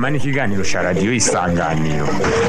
Inama n'ikiganiro cya radiyo Isanganiro.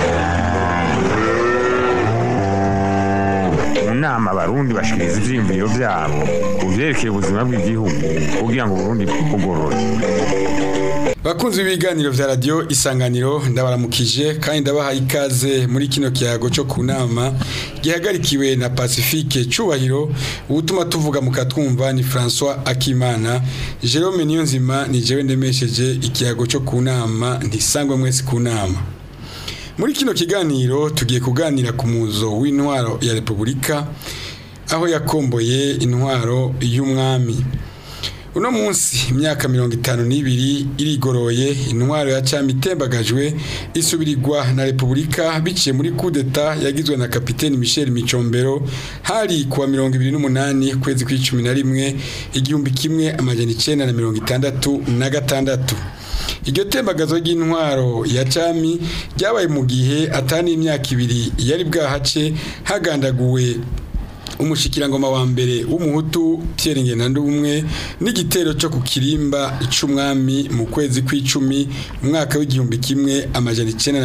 Mu nama abarundi bashikiriza ivyiyumviro vyabo ku vyerekeye ubuzima bw'igihugu kugira ngo Burundi bugorore. Bakunzi b'ibiganiro vya radio Isanganiro ndabaramukije kandi ndabaha ikaze muri kino kiyago cyo kunama gihagarikiwe na Pacifique Cubahiro. Ubutuma tuvuga mukatwumva ni François Akimana. Jerome Niyonzima ni jewe ndemesheje ikiyago cyo kunama ntisangwe mwese kunama. Muri kino kiganiro tugiye kuganira ku muzo w'intwaro ya Republika aho yakomboye intwaro y'umwami. Uno munsi imyaka 52 irigoroye intwaro ya Cami itembagajwe isubirirwa na Republika biciye muri coup d'etat yagizwe na Kapiteni Michel Micombero hari kuwa 28 kwezi kwa11 igihumbi kimwe amajana 966. Iryo tembagazo ry'intwaro ya Cami ryabaye mu gihe atani imyaka 2 yari bwahace hagandaguwe umushikirangoma wa mbere w'umuhutu Pierre Ngendandumwe n'igitero cyo ku kirimba icumwami mu kwezi kw'icumi umwaka w'igihumbi kimwe amajana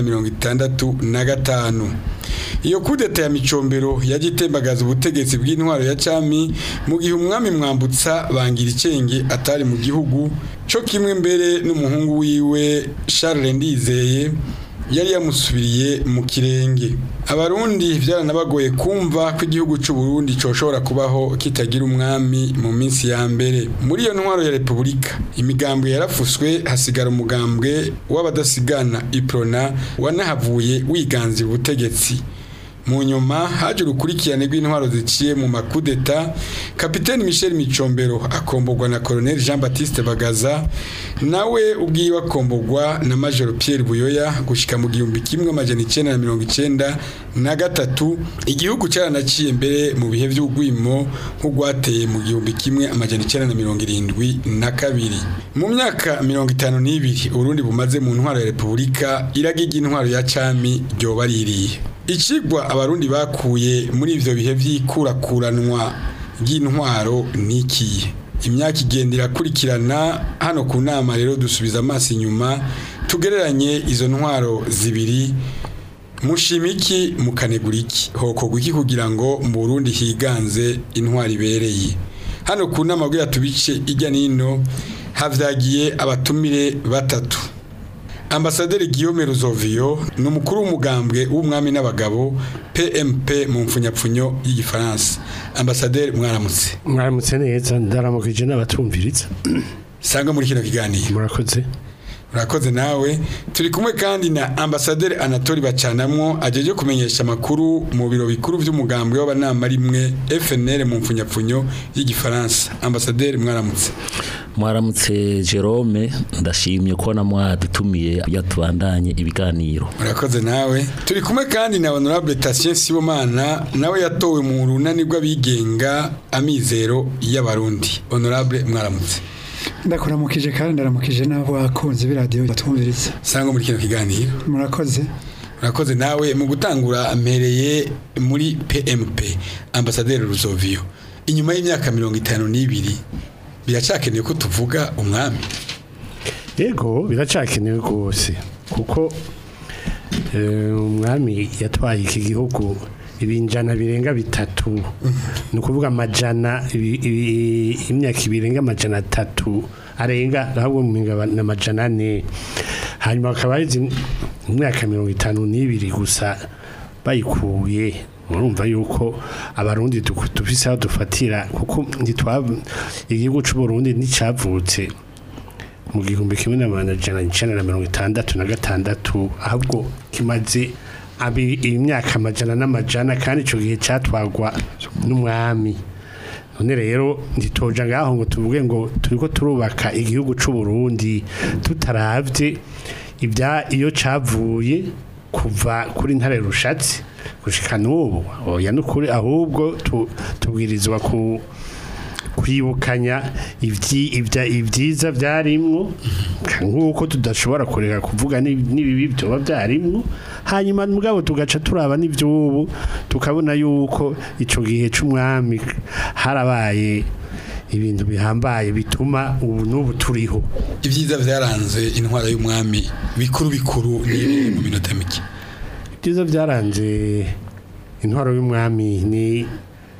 965. Iyo kudeta ya Micombero yagitembagaza ubutegetsi bw'intwaro ya Cami mu gihe umwami Mwambutsa bangira icenge atari mu gihugu cyo kimwe mbere n'umuhungu wiwe Charles Ndizeye yari yamusubiriye mu kirenge. Abarundi byaranabagoye kumva ko igihugu cy'u Burundi coshobora kubaho kitagira umwami mu minsi ya mbere. Muri iyo ntwaro ya Republika imigambwe yarafuswe hasigara umugambwe w'abadasigana Iprona wanahavuye wiganzira ubutegetsi. Mu nyuma haje urukurikirane rw'intwaro ziciye mu makudeta. Kapiteni Michel Micombero akombogwa na Colonel Jean Baptiste Bagaza nawe ubwiwe akombogwa na Major Pierre Buyoya gushika mu gihumbi kimwe amajana 993. Igihugu cyaranaciye mbere mu bihe by'ugwimo nk'ugwateye mu gihumbi kimwe amajana 972. Mu myaka 52 Urundi bumaze mu ntwaro ya Republika iragiye intwaro ya Cami ryobaririye. Ikigwa abarundi bakuye muri ivyo bihe vy'ikurakuranwa ry'intwaro niki. Imyaka igendera kurikirana hano ku nama rero dusubiza amaso inyuma tugereranye izo ntwaro zibiri. Mushimiki mukaneguriki hokogwa iki kugira ngo mu Burundi higanze intwaro ibereye. Hano ku nama bwo yatubice ijya nino havyagiye abatumire batatu. Ambasaderi Guillaume Ruzovio n'umukuru w'umugambwe w'umwami n'abagabo PMP mu mfunyapfunyo y'Igifaransa. Ambasaderi mwaramutse neza ndaramukije n'abatumviritsa. Sanga muri kino kiganiro. Murakoze nawe. Turi kumwe kandi na Ambasaderi Anatole Bacanamwo ajeje kumenyesha makuru mu biro bikuru by'umugambwe w'abanama rimwe FNL mu mfunyapfunyo y'Igifaransa. Ambasaderi Mwaramutse Jerome, ndashimye ko namwadutumiye yatubandanye ibiganiro. Murakoze nawe. Turi kumwe kandi na Honorable Tatien Sibomana nawe yatowe mu runani rw'abigenga Amizero y'Abarundi. Honorable mwaramutse. Ndakuramukije kandi ndaramukije nabo akunze b'iradio batwumviriza. Sanga muri kino kiganiro. Murakoze nawe mu gutangura amereye muri PMP. Ambasaderi Ruzovio, inyuma y'imyaka 52 biracakeneye ko tuvuga umwami. Yego biracakeneye rwose kuko umwami yatwaye iki gihugu ibinjana birenga 3 no kuvuga amajana imyaka birenga amajana 3 arenga ahubwo mu mingabana amajana 4 hanyuma akaba izi imyaka 52 gusa bayikuye. Murumva yuko abarundi dufise aho dufatira kuko igihugu cy'u Burundi nicavutse mu gihumbi kimwe n'amajana 966 ahubwo kimaze imyaka amajana n'amajana kandi ico gihe cyatwagwa n'umwami. None rero nditoja ngaho ngo tuvuge ngo turiko turubaka igihugu cy'u Burundi tutaravye iyo cavuye kuva kuri Ntare Rushatsi gushika n'ubu oya n'ukuri ahubwo tubwirizwa kwibukanya ibyiza byarimwo nk'uko tudashobora kureka kuvuga n'ibibi byoba byarimwo hanyuma mugabo tugaca turaba n'ivyubu tukabona yuko ico gihe c'umwami harabaye ibintu bihambaye bituma ubu n'ubu turiho. ibyiza byaranze intwara y'umwami bikuru ni mu minota mike. Ibyiza byaranze intwaro y'umwami ni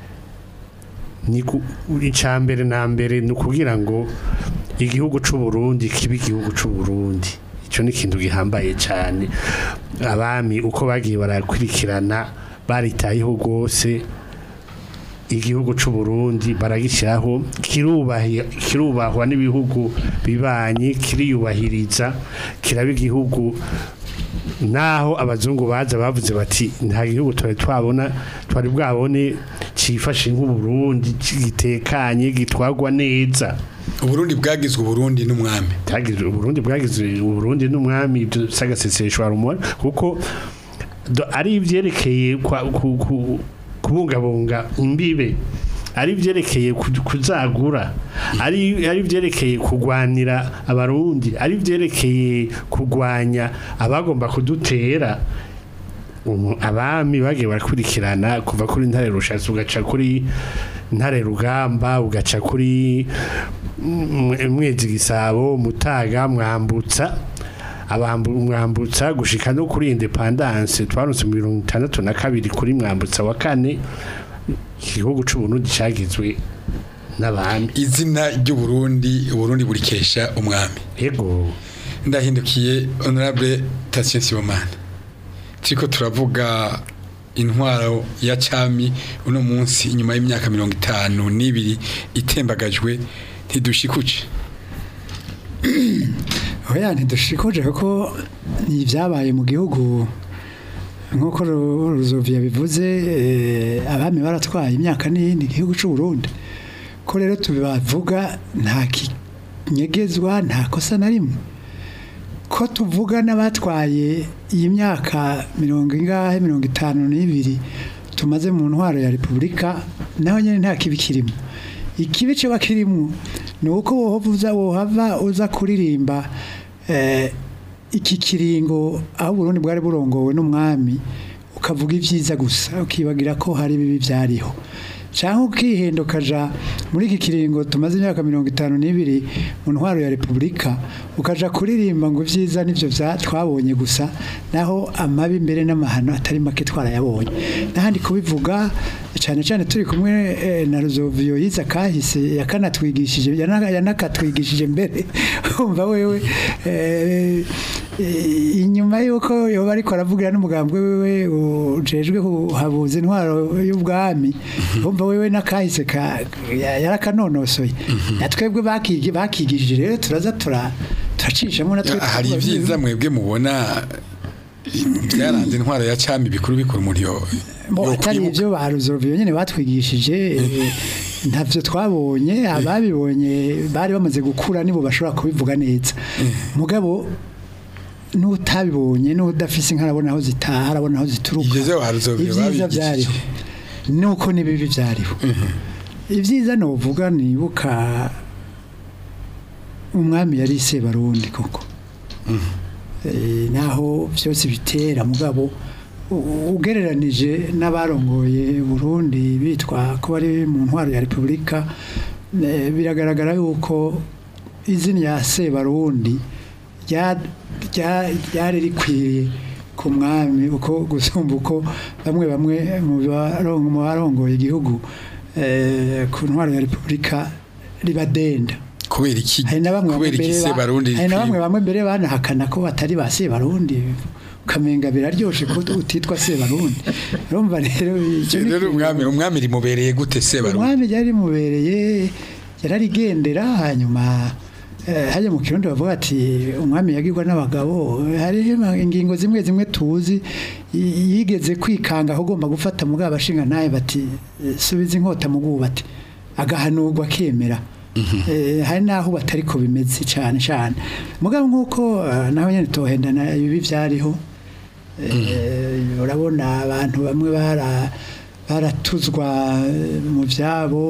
icambere na mbere ni ukugira ngo igihugu c'u Burundi kibe igihugu c'u Burundi. Ico ni ikintu gihambaye cyane. Abami uko bagiye barakurikirana baritayeho gose igihugu c'u Burundi baragishiraho kirubahwa n'ibihugu bibanye kiriyubahiriza kiraba igihugu naho abazungu baza bavuze bati nta gihugu twari bwabone cifashe nk'u Burundi gitekanye gitwagwa neza. Uburundi bwagizwe Uburundi n'umwami. Uburundi bwagizwe Uburundi n'umwami sagaseseshwa rumwe kuko ari ivyerekeye kubungabunga imbibe ari vyerekeye kuzagura ari vyerekeye kugwanira abarundi ari vyerekeye kugwanya abagomba kudutera. Abami bagiye barakurikirana kuva kuri Ntare Rushatsi ugaca kuri Ntare Rugamba ugaca kuri Mwezi Gisabo Mutaga Mwambutsa gushika no kuri independence twaronse mu 1962 kuri Mwambutsa wa kane. Igihugu c'u Burundi cagizwe n'abami. Izina ry'Uburundi Uburundi burikesha umwami. Yego. Ndahindukiye Honorable Tatien Sibomana. Turiko turavuga intwaro ya cami uno munsi inyuma y'imyaka 52 itembagajwe ntidushikuce. Oya ntidushikuje kuko ni vyabaye mu gihugu nkuko Ruzovia bivuze abami baratwaye imyaka n'indi igihugu c'u Burundi ko rero tubibavuga nta kinyegezwa nta kosa na rimwe ko tuvuga n'abatwaye iyi myaka 52 tumaze mu ntwaro ya Republika naho nyene nta kibikirimo. Ikibi cyo bakirimo ni uko wohava uza kuririmba iki kiringo aho Burundi bwari burongowe n'umwami ukavuga ivyiza gusa ukibagira ko hari bibi byariho cyangwa ukihendukaja muri iki kiringo tumaze imyaka 52 mu ntwaro ya Republika ukaja kuririmba ngo ivyiza nivyo twabonye gusa naho amabi mbere n'amahano atari make twarayabonye n'ahandi kubivuga cyane turi kumwe na Ruzovio yiza kahise yakanatwigishije yanakatwigishije mbere umva wewe inyuma yuko yoba ariko aravugira n'umugambwe wewe ujejwe kuhabuza intwaro y'ubwami umva wewe nakahise yarakanonosoye natwebwe bakigishije rero turaza turacishamo natwe. Hari ivyiza mwebwe mubona byaranze intwaro ya cami bikuru umuntu atari ibyo ba Ruzovio nyene batwigishije ntavyo twabonye ababibonye bari bamaze gukura nibo bashobora kubivuga neza mugabo n'utabibonye n'udafise inkarabona aho zitaha arabona aho zituruka ibyiza byariho nuko nibibi byariho. Ibyiza novuga nibuka umwami yari Sebarundi koko naho byose bitera mugabo ugereranije n'abarongoye Burundi bitwa ko bari mu ntwaro ya Republika biragaragara yuko izina ya Sebarundi ryari rikwiye ku mwami uko gusumba uko bamwe mu barongoye igihugu ku ntwaro ya Republika ribadenda. Kubera iki Sebarundi hari na bamwe mbere banahakana ko batari ba Sebarundi kamenga biraryoshe ko utitwa Sebarundi. Urumva rero umwami rimubereye gute Sebarundi? Umwami yari mubereye yararigendera hanyuma hajya mu Kirundi bavuga ati umwami yagirwa n'abagabo hari ingingo zimwe tuzi yigeze kwikanga aho ugomba gufata mugabo abashinga naye bati subiza inkota mu bwubati agahanurwa akemera. Hari naho batariko bimeze cyane mugabo nkuko naho nyene tohendana ibi byariho urabona abantu bamwe baratuzwa mu byabo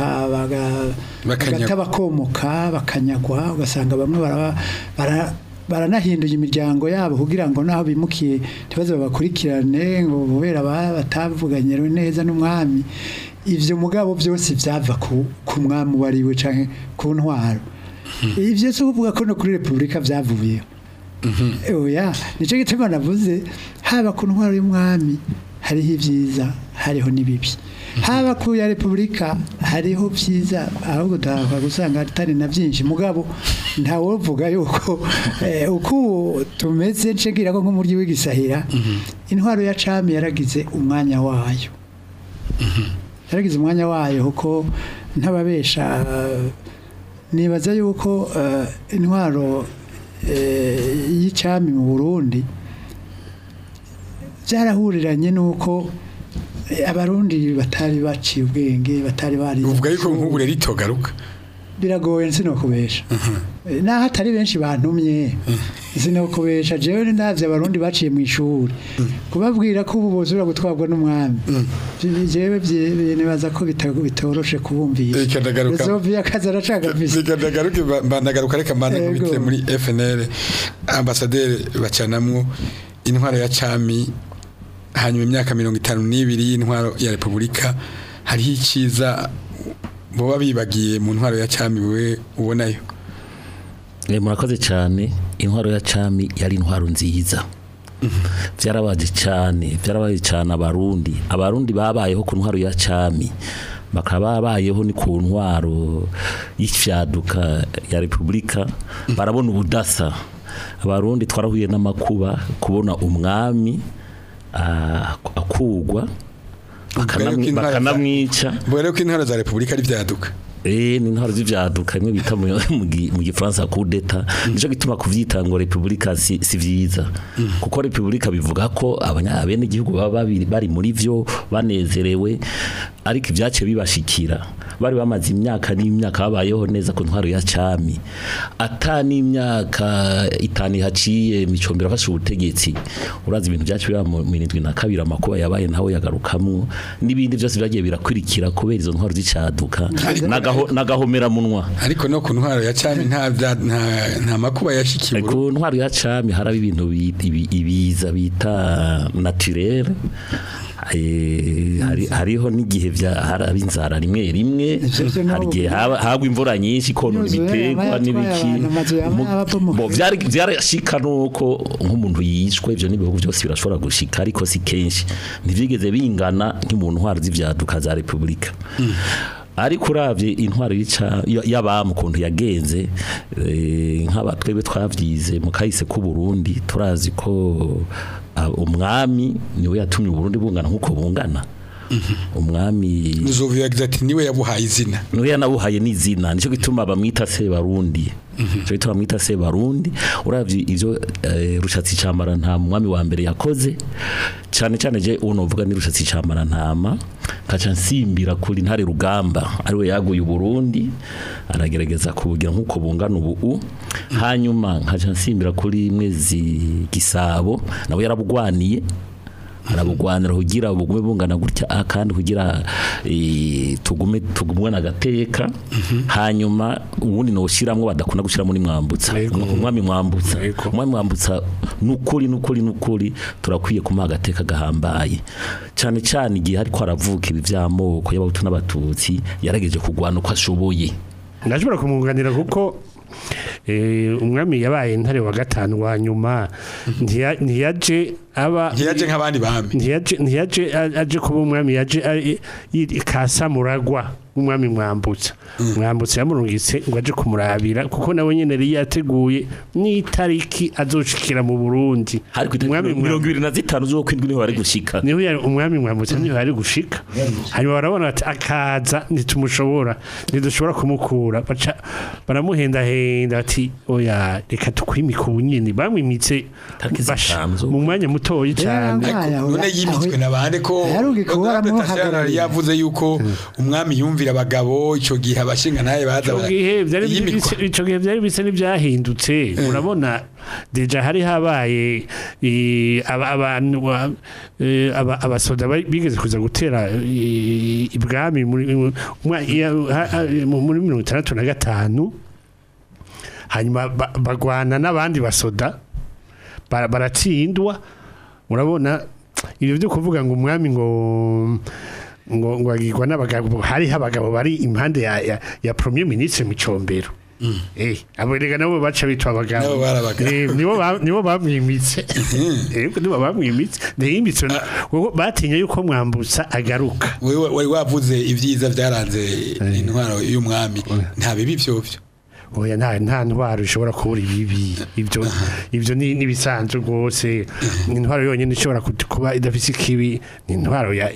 bakatabakomoka bakanyagwa ugasanga bamwe baranahinduye imiryango yabo kugira ngo naho bimukiye ntibaze babakurikirane ngo kubera batavuganye neza n'umwami ivyo mugabo byose byava ku mwami wariwe canke ku ntwaro ivyo se uvuga ko no kuri republika byavuye oya nico gituma navuze haba ku ntwaro y'umwami hariho ivyiza hariho nibibi haba ku ya republika hariho vyiza ahubwo ndakwa gusanga atari na byinshi mugabo ntawovuga yuko uko tumeze ncegira ko nk'umuryi w'igisahira intwaro ya cami yaragize umwanya wayo yaragize umwanya wayo kuko ntababesha nibaza yuko intwaro y'icami mu Burundi byarahuriranye nuko abarundi batari baciye ubwenge batari bari uvuga yuko nk'ubu rero itogaruka biragoye sinokubesha naho atari benshi bantumye sinokubesha jewe ndavye abarundi baciye mu ishuri kubabwira ko ubu bozura gutwabwa n'umwami jewe nibaza ko bitoroshe kubumvira Sofia Kazara cagafise bikadagaruke bandagaruka reka mbandagubitse muri FNL ambassadeur bacanamwo intwaro ya cami hanyuma imyaka 52 y'intwaro ya Republika hariho iciza boba bibagiye mu ntwaro ya cami we ubonayo murakoze cyane intwaro ya cami yari intwaro nziza byarabaje cyane abarundi babayeho ku ntwaro ya cami bakaba babayeho ni ku ntwaro y'ifyaduka ya Republika barabona ubudasa abarundi twarahuye n'amakuba kubona umwami akugwa bakanamwica mbere ko intwaro za Republika ari vyaduka ni intwaro z'ivyaduka imwe bita mu gifaransa coup d'etat nico gituma kuvyita ngo Republika si vyiza kuko Republika bivuga ko abene igihugu baba bari muri vyo banezerewe ariko ivyace bibashikira bari bamaze imyaka n'imyaka babayeho neza ku ntwaro ya cami atani imyaka itani haciye micombera fashe ubutegetsi urazi ibintu byacu biba mu 72 amakuba yabaye naho yagarukamwo nibindi byose byagiye birakwirikira kubera izo ntwaro z'icaduka nagahomera munwa ariko no ku ntwaro ya cami nta makuba yashikiye ku ntwaro ya cami haraba ibintu ibiza bita naturel hariho n'igihe haraba inzara rimwe harigihe hagwa imvura nyinshi konona ibitegwa n'ibiki byarashika nuko nk'umuntu yishwe ivyo n'ibihugu byose birashobora gushika ariko si kenshi ntivyigeze bingana nk'umuntu ntwaro z'ivyaduka za Republika ariko uravye intwaro y'abamu kuntu yagenze nk'abatwebe twavyize mu kahise ku Burundi turazi ko umwami niwe yatumye Burundi bungana nkuko bungana umwami Nzovu ati niwe yabuhaye izina niwe yanabuhaye n'izina nico gituma bamwita se Barundi nico gituma bamwita se Barundi uravye ivyo Rushatsi Camara nta mwami wa mbere yakoze cyane je unovuga ni Rushatsi Camara ntama kaca nsimbira kuri ntare rugamba ariwe yaguye Burundi aragerageza kubugira nkuko bungana ubu hanyuma nkaca nsimbira kuri Mwezi Gisabo nawe yarabugwaniye arabugwanira kugira ubugume bungana gutya kandi kugira tugumwe nagateka hanyuma ubundi no ushiramwe badakunda gushira muri mwambutsa umwami mwambutsa nukuri turakwiye kuma agateka gahambaye cyane igihe ariko aravuka ibi vyamoko y'abahutu n'abatutsi yarageje kugwana uko ashoboye ndashobora kumunganira kuko umwami yabaye ntare wa gatanu wa nyuma ntiyaje nk'abandi bami ntiyaje aje kuba umwami yaje kasamuragwa umwami mwambutsa yamurungitse ngo aje kumurabira kuko nawe nyene yari yateguye n'itariki azoshikira mu Burundi umwami 25 zo kwindwi niho bari gushika niho umwami mwambutsa niho bari gushika hanyuma barabona ati akaza ntitumushobora ntidushobora kumukura baramuhenda ati oya reka tukwimika ubunyene bamwimitse mu mwanya mutoyi cyane none yimitswe nabande ko yavuze yuko umwami yumvira abagabo ico gihe abashinga naye baza ico gihe byari bise n'ibyahindutse urabona deja hari habaye abantu abasoda bigeze kuza gutera ibwami muri 1965 hanyuma bagwana n'abandi basoda baratsindwa urabona ibyo byo kuvuga ngo umwami ngo agirwa n'abagabo hari abagabo bari impande ya premier ministre Micombero abo rega nabo baca bitwa abagabo nibo bamwimitse nibo bamwimitse ndimbitse batinya yuko mwambutsa agaruka wari wavuze ivyiza byaranze intwaro y'umwami nta bibi vyovyo oya nta ntwaro ishobora kubura ibibi ibyo ni bisanzwe rwose intwaro yonyine ishobora kuba idafise ikibi ni intwaro ya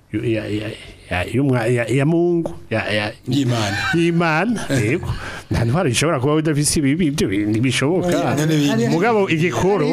Mungu y'Imana yego nta ntwaro ishobora kuba idafise ibibi ibyo ntibishoboka mugabo igikoro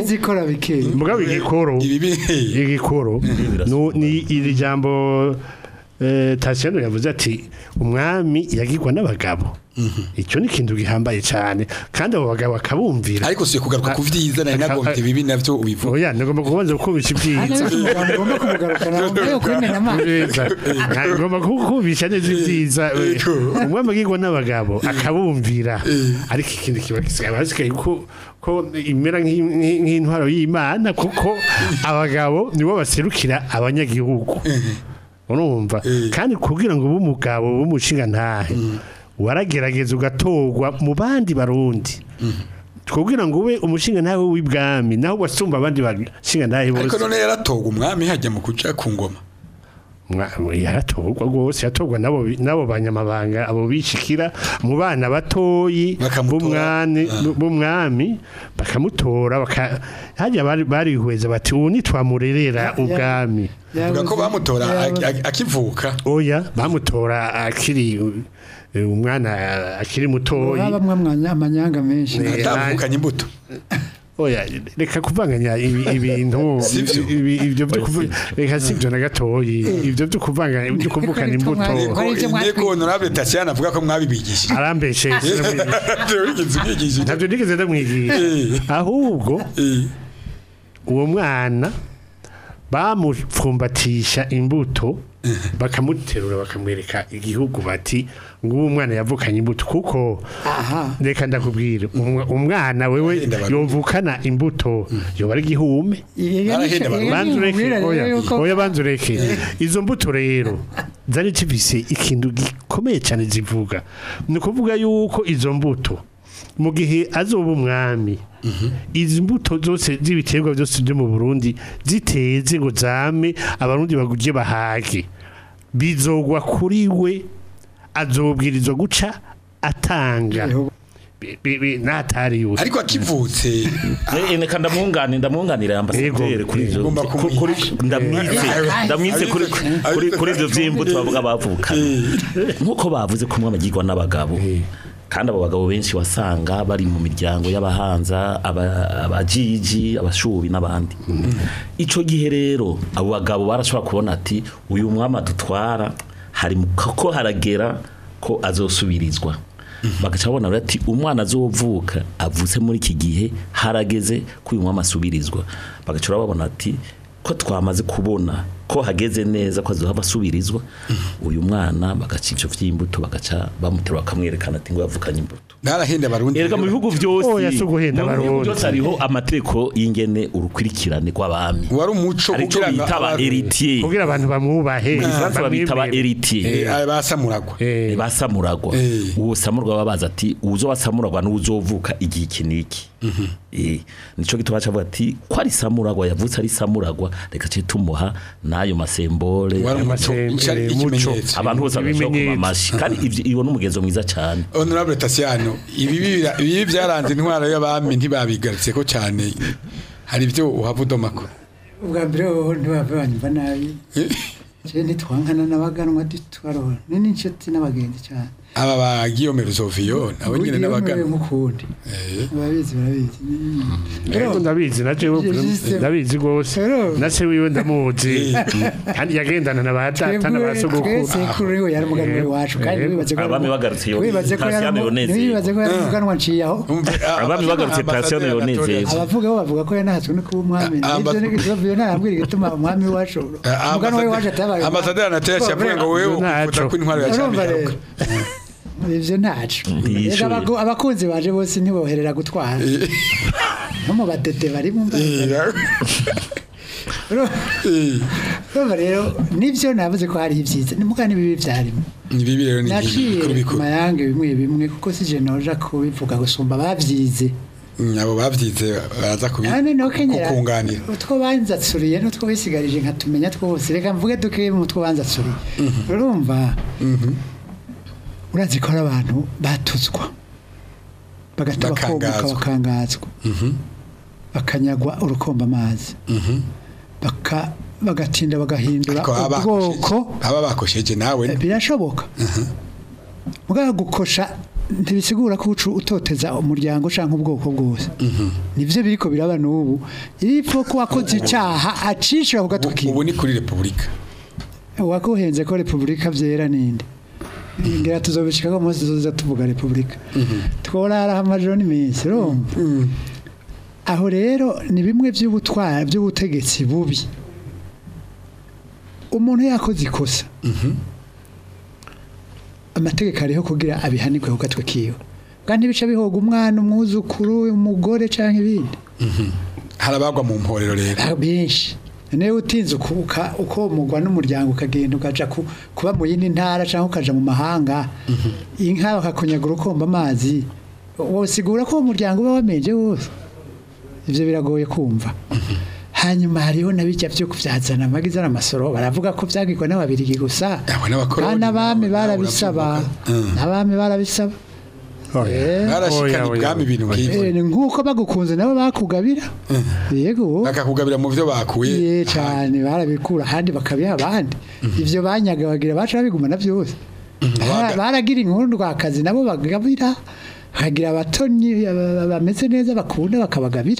ni iri jambo Tasiano yavuze ati umwami yagirwa n'abagabo icyo ni ikintu gihambaye cyane kandi abo bagabo bakabumvira ariko siyo kugaruka ku vyiza nari nagomvye bibi navyo ubivuga oya ngomba kubanza gukubisha ibyiza ngomba kumugaruka nawe kwemera amazi ngomba kukubisha neza ibyiza umwami yagirwa n'abagabo akabumvira ariko ikindi kiba gisigaye ko imera nk'intwaro y'Imana kuko abagabo nibo baserukira abanyagihugu urumva kandi kugira ngo umugabo w'umushinga ntahe waragerageza ugatorwa mu bandi barundi kugira ngo ube umushinga ntahe w'ibwami naho wasumba abandi bashinga ntahe bose ariko none yaratorwa umwami hajya mu kuja ku ngoma yaratorwa rwose yatorwa nabo banyamabanga abo bishikira mu bana batoyi b'umwami bakamutora hajya barihweza bati ubu nitwamurerera ubwami vuga ko bamutora akivuka oya bamutora akiri umwana akiri mutoyi bamwe amanyanga menshi atavukanye imbuto oya reka kuvanganya ibintu ibyo byo reka sivyo na gatoyi ibyo byo kuvanganya ibyo kuvukana imbuto niko honorable Tatiana avuga ko mwabibigishije arambeshe ntabyo nigeze ndamwigisha ahubwo uwo mwana bamupfumbatisha imbuto bakamuterura bakamwereka igihugu bati ngo umwana yavukanye imbuto kuko reka ndakubwira umwana wewe yovukana imbuto yoba ari gihume banzureke izo mbuto rero zari zifise ikintu gikomeye cyane zivuga ni ukuvuga yuko izo mbuto mu gihe azoba umwami izi mbuto zose z'ibiterwa byose byo mu Burundi ziteze ngo zame abarundi baguje bahage bizogwa kuri we azobwirizwa guca atanga natari yose ariko akivutse neka ndamwunganira ambasaderi kuri ivyo ndamwize kuri ivyo vyimbuto bavuga bavuka nkuko bavuze ko umwami agirwa n'abagabo kandi abo bagabo benshi wasanga bari mu miryango y'abahanza abajiji abashubi n'abandi ico gihe rero abo bagabo barashobora kubona ati uyu mwama dutwara hari ko haragera ko azosubirizwa bagacabona ati umwana azovuka avutse muri iki gihe harageze ko uyu mwama asubirizwa bagacura babona ati ko twamaze kubona ko hageze neza ko azohava asubirizwa uyu mwana bagaca ivyo vy'imbuto bagaca bamutera bakamwerekana ati ngo yavukanye imbuto narahenda barundi erega mu bihugu byose yasuguhenda barundi byose hariho amategeko y'ingene urukwirikirane rw'abami wari umuco kugira ngo bitaba héritier kugira abantu bamwubahe bitaba héritier basamuragwa uwo samuragwa babaza ati uzo wasamuragwa n'uzovuka igihe kiniki nico gituma bacavuga ati ko ari samuragwa yavutse ari samuragwa reka cyo tumuha nayo masembole abantu bose bashobora amashi kandi ibo n'umugenzo mwiza cyane honorable Tatiano ibi byaranze intwara y'abami ntibabigarutse ko cyane hari ibyo uhavudomako ubwa mbere ho ntibavanyumva nabi je ntitwankana n'abaganwa ditwaro nini inshuti n'abagenzi cyane aba ba Guillaume Ruzovio nabo nyine n'abaganwa mukundi barabizi rero ndabizi naje ndabizi gose nace wiwe ndamuzi kandi yagendana na batata na basogokuru sekuru yari muganwa wacu kandi wibaze ko abami bagarutse yo Tatiana Yoneze wibaze ko yari muganwa nciyaho abami bagarutse Tatiana Yoneze abavuga ko yanahatswe no kuba umwami ibyo ni Ruzovio narambwira gituma umwami wacu muganwa wacu atabaye ambasaderi Natasha yavuga ngo wewe ukuvuga ko intwaro ya cyane ivyo ntacu abakunzi baje bose ntiboherera gutwara no mu badede bari mu urumva rero nivyo navuze ko hari ibyiza nimugani bibi vyarimo nibibi rero ni naciye mayange bimwe kuko sije noja kubivuga gusumba bavyize abo bavyize baraza kukunganira utwo banzatsuriye n'utwo bisigarije nkatumenya twose reka mvuge duke mu two banzatsuriye urumva urazi ko abantu batuzwa bakangazwa bakanyagwa urukomba amazi bagatinda bagahindura ubwoko aba bakosheje nawe birashoboka mugabo gukosha ntibisigura ko utoteza umuryango canke ubwoko bwose nivyo biriko biraba n'ubu iripfo ko wakoze icyaha acishira kugatukira ubu ni kuri republika wakohenze ko republika vyera ninde ngira tuzobishika ko munsi tuzoza tuvuga republika tworara amajoro n'iminsi aho rero ni bimwe by'ubutwara by'ubutegetsi bubi umuntu yakoze ikosa amategeko ariho kugira abihanirwe ku gatwe kiwe kandi bica bihoga umwana umwuzukuru umugore canke ibindi harabagwa mu mporero rero benshi newe utinze uko mugwa n'umuryango ukagenda ukaja kuba mu yindi ntara canke ukaja mu mahanga inka bakakunyaga urukomba amazi wosigura ko umuryango uba wamenje wose ivyo biragoye kumva hanyuma hariho nabijya byo kuvyazana amagiza n'amasoro baravuga ko vyagirwa n'ababirigi gusa kandi abami barabisaba barashikana ubwami ibintu nk'ibyo nk'uko bagukunze nabo bakugabira yego bakakugabira mu byo bakuye cyane barabikura handi bakabiha abandi ivyo banyaga bagira baca babigumana byose baragira inkundwa akazi nabo bagabira hagira abatoni bameze neza bakunda bakabagabira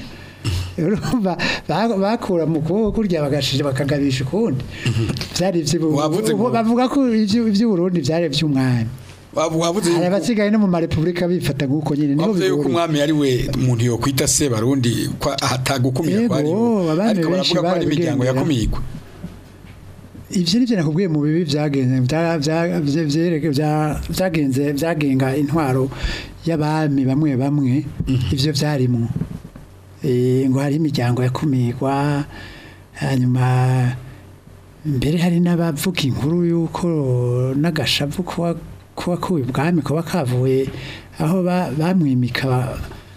bakura mu kuboko kurya bagashije bakagabisha ukundi byari bavuga ko iby'uburundi byari by'umwami hari abasigaye no mu marepublika bifata nk'uko nyine niho bivuye ko umwami ari we umuntu yo kwita se barundi atagukumira kwari ariko baravuga ko ari imiryango yakumigwa ivyo nivyo nakubwiye mu bibi byagenga intwaro y'abami bamwe ivyo vyarimo ngo hari imiryango yakumigwa hanyuma mbere hari n'abavuga inkuru yuko n'agashavu kuba kubi bwami kuba kavuye aho bamwimika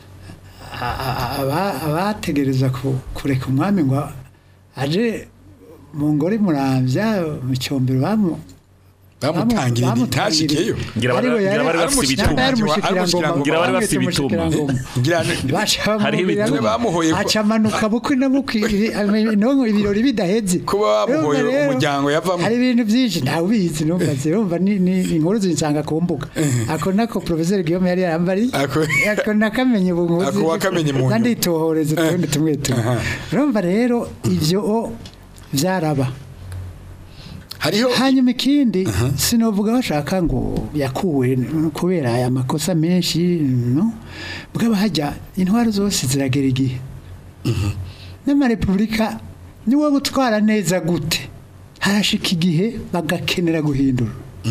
abategereza kureka umwami ngo aje mu ngori muramvya mu cyombero bamutangira ntashikeyo ngira bari bafite ibituma hari ibituma bamuhoye acamanuka bukwi na bukwi no ibirori bidaheze kuba bamuhoye umuryango yavamo hari ibintu byinshi ntawe ubizi numvaze urumva ni inkuru zinsanga ku mbuga ako nako professeur Guillaume yari yambari ako nakamenye ubunguzi ako wakamenye mu kandi itohoreze twende tumwe urumva rero ivyo vyaraba hanyuma ikindi sinovuga bashaka ngo yakuwe kubera aya makosa menshi no bwaba hajya intwaro zose ziragera igihe n'amarepublika niwo gutwara neza gute harashika igihe bagakenera guhindura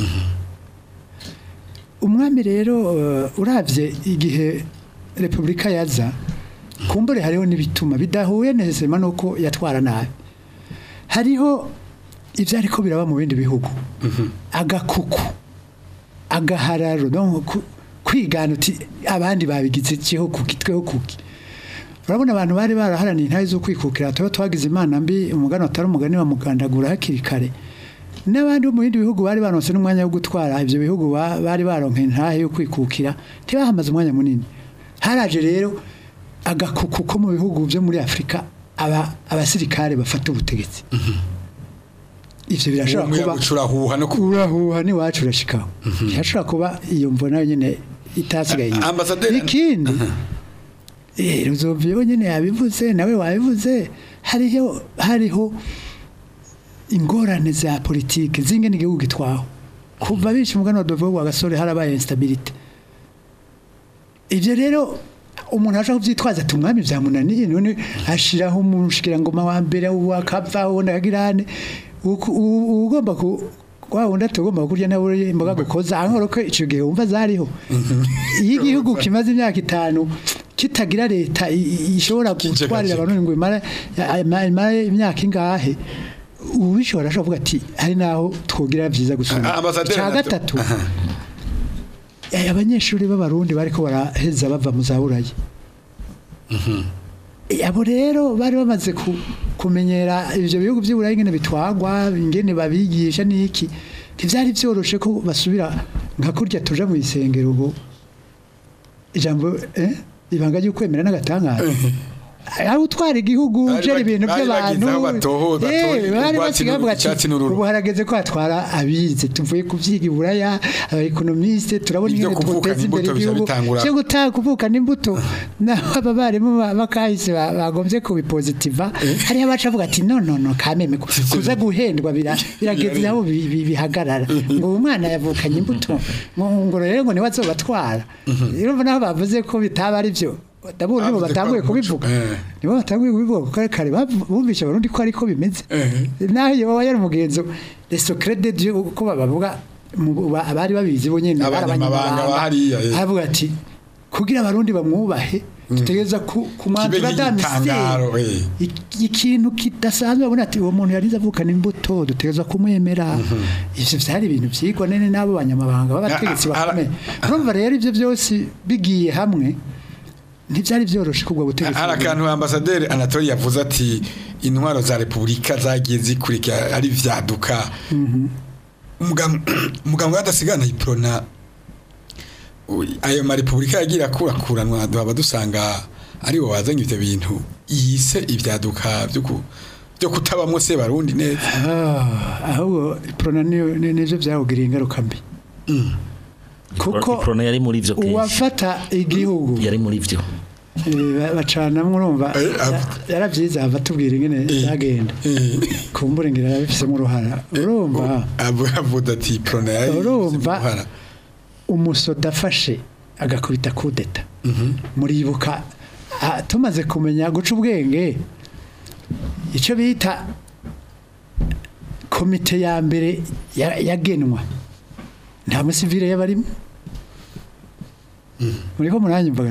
umwami rero uravye igihe republika yaza kumbure hariho n'ibituma bidahuye neza nuko yatwara nabi hariho ivyo ariko biraba mu bindi bihugu agakuku agahararo no kwigana uti abandi babigize cyo kugitweho kuki urabona abantu bari baraharaniye ntaye zo kwikukira twagize imana mbi umugano atari umugani wa mugandagura hakiri kare n'abandi mu bindi bihugu bari baronse n'umwanya wo gutwara ivyo bihugu bari baronke ntahe yo kwikukira ntibahamaze umwanya munini haraje rero agakuku ko mu bihugu byo muri Afrika abasirikare bafata ubutegetsi ivyo birashobora kuba urahuha ni wacu urashikaho birashobora kuba iyo mvona nyene itasigaye ikindi ruzovyo nyene yabivuze nawe wabivuze hariho ingorane za politike zingene igihugu gitwaho kuva bishi umugano dovo wa gasore harabaye instability ivyo rero umuntu aje kuvyitwaza tumwami vyamunaniye none ashiraho umushikira ngoma wa mbere wakava wona yagirane ugomba kwa wunda tugomba kurya nawe imboga gukoza ankoro ko ico gihe umva zariho iyo igihugu kimaze imyaka 5 kitagira leta ishobora gutwarira abantu ngo imara imyaka ingahe ubishobora kuvuga ati ari naho twogira byiza gusubira cya gatatu abanyeshuri b'abarundi bariko baraheza bava mu zaburaye abo rero bari bamaze kumenyera ivyo bihugu by'uburayi ingene bitwagwa ingene babigisha niki ntivyari vyoroshe ko basubira nka kurya tuja mu isengero ubu ijambo ibanga ryo kwemera n'agatangaza aho utwara igihugu ujera ibintu by'abantu bari basigavuga ati ubu harageze ko atwara abize tuvuye kuvyiga iburaya abaekonomiste turabona ingene twoteza imbere igihugu cyo gutaka kuvuka n'imbuto n'aba barimo bakahise bagombye kubipositiva hari abaca avuga ati no kameme kuza guhendwa birageze aho bihagarara ngo umwana yavukanye imbuto ngo rero ngo niwe azobatwara rero naho bavuze ko bitaba ari byo daburi nibo batanguye kubivuga nibo batanguye kubivuga kare bumvisha abarundi ko ariko bimeze naho iyo yari umugenzo le secret de Dieu ko bavuga abari babizi bo nyene abanyamabanga bahariya avuga ati kugira abarundi bamwubahe tutegeza kumwanzura damisitero ikintu kidasanzwe babona ati uwo muntu yarize avukana imbuto dutegeza kumwemera ivyo vyari ibintu vyigwa nene n'abo banyamabanga b'abategetsi bakomeye urumva rero ivyo byose bigiye hamwe ntibyari byoroshe kubwo butegetsi harakantu ambasaderi Anatole yavuze ati intwaro za Republika zagiye zikurika ari vyaduka umugambwe wadasigana iprona ayo ma Republika yagira kurakuranwa duhaba dusanga ari bo bazanye ivyo bintu yise ivyaduka byo kutabamwe se barundi neza ahubwo iprona n'ivyo byawugira ingaruka mbi kuko iprona yari muri ivyo kenshi uwafata igihugu yari muri ivyo bacana mwumva yaravyiza abatubwira ingene yagenda kumbura ngira yabifise mu ruhara urumva avuga ati iprona yari urumva umusoda afashe agakubita kudeta muribuka tumaze kumenya guca ubwenge ico bita komite ya mbere yagenwa nta musivile yabarimo muriko muranyumvaga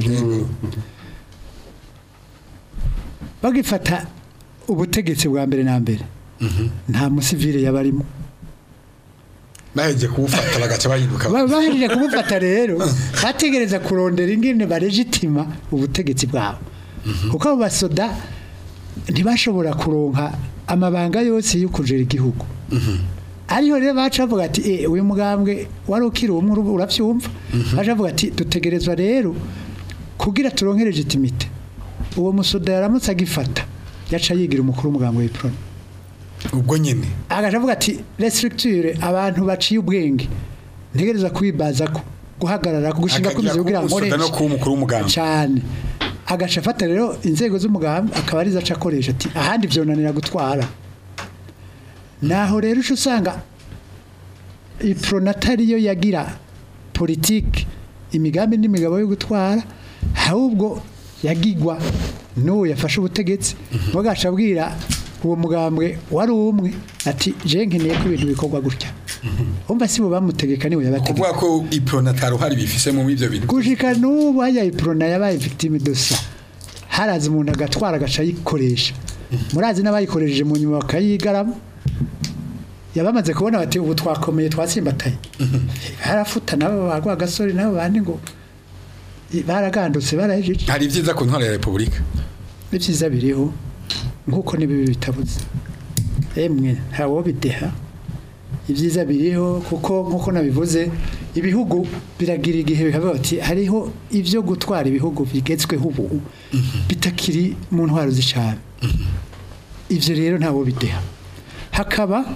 bagifata ubutegetsi bwa mbere na mbere nta musivile yabarimo baheje kubufata bagaca bahinduka baheje kubufata rero bategereza kurondera ingene baregitima ubutegetsi bwabo kuko abo basoda ntibashobora kuronka amabanga yose yo kujera igihugu ariho rero bacavuga ati uyu mugambwe wari ukiri umwe uravyumva bacavuga ati dutegerezwa rero kugira turonke legitimite uwo musoda yaramutse agifata yaca yigira umukuru w'umugambwe w'iprona ubwo nyene agacavuga ati restructure abantu baciye ubwenge ntegereza kwibaza ko guhagarara gushinga kumize kugira ngo no ku mukuru w'umugambwe cyane agaca afata rero inzego z'umugambwe akaba ariza acakoresha ati ahandi vyonanira gutwara naho rero uco usanga ipronatari yo yagira politique imigambi n'imigabo yo gutwara ahubwo yagigwa no yafashe ubutegetsi bagaca abwira uwo mugambwe wari umwe ati je nkeneye ko ibintu bikorwa gutya umva sibo bamutegeka niwe yabategeka kuvuga ko ipronatari hari bifise mu ivyo bintu gushika n'ubu haya iprona yabaye victime dosa haraza umuntu agatwara agaca yikoresha murazi n'abayikoresheje mu nyuma bakayigaramo yabamaze kubona bati ubu twakomeye twasimbataye harafuta nabo bagwa gasore nabo bandi ngo baragandutse barahejeje hari ivyiza ku ntwaro ya Republika ivyiza biriho nkuko nibibi bitabuze emwe hawo bideha ivyiza biriho kuko nkuko nabivuze ibihugu biragira igihe bikavuga ati hariho ivyo gutwara ibihugu bigezweho ubu bitakiri mu ntwaro z'icyabe ivyo rero ntawo bideha hakaba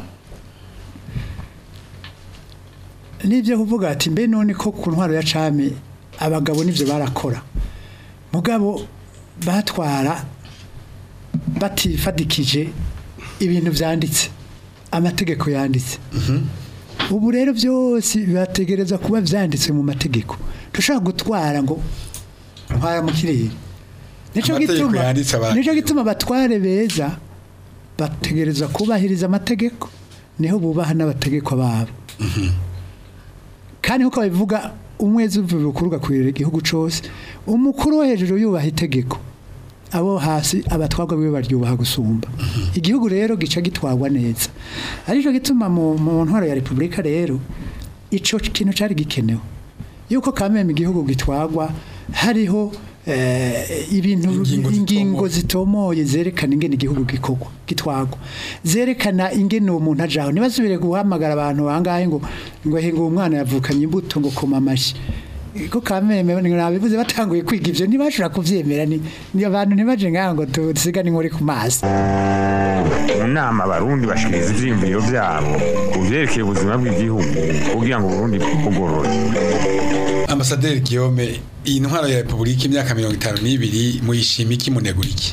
nibyo kuvuga ati mbe none ko ku ntwaro ya came abagabo nivyo barakora mugabo batwara batifadikije ibintu vyanditse amategeko yanditse ubu rero byose bategereza kuba vyanditse mu mategeko dushaka gutwara ngo ntwara mu kirere nico gituma batware beza bategereza kubahiriza amategeko niho bubaha n'abategeko babo kandi uko babivuga umwezi uvuga kwirira igihugu cyose umukuru wo hejuru yubaha itegeko abo hasi abatwagwa biwe baryubaha gusumba igihugu rero gica gitwagwa neza arico gituma mu ntwaro ya Republika rero ico kintu cari gikenewe yuko kameme igihugu gitwagwa hariho ibintu ingingo zitomoye zerekana ingene igihugu gitwagwa zerekana ingene umuntu ajaho nibasubire guhamagara abantu bangahe ngo umwana yavukanye imbuto ngo koma amashi ko kameme nabivuze batanguye kwiga ivyo ntibashobora kuvyemera ni abantu ntibaje ngango tusigane nkuri ku mazi Unama abarundi bashikiriza ivyiyumviro vyabo kuvyerekeye ubuzima bw'igihugu kugira ngo Burundi bugorore. Ambasaderi Guillaume iyi ntwaro ya Republika imyaka 52 muyishimiki muneguriki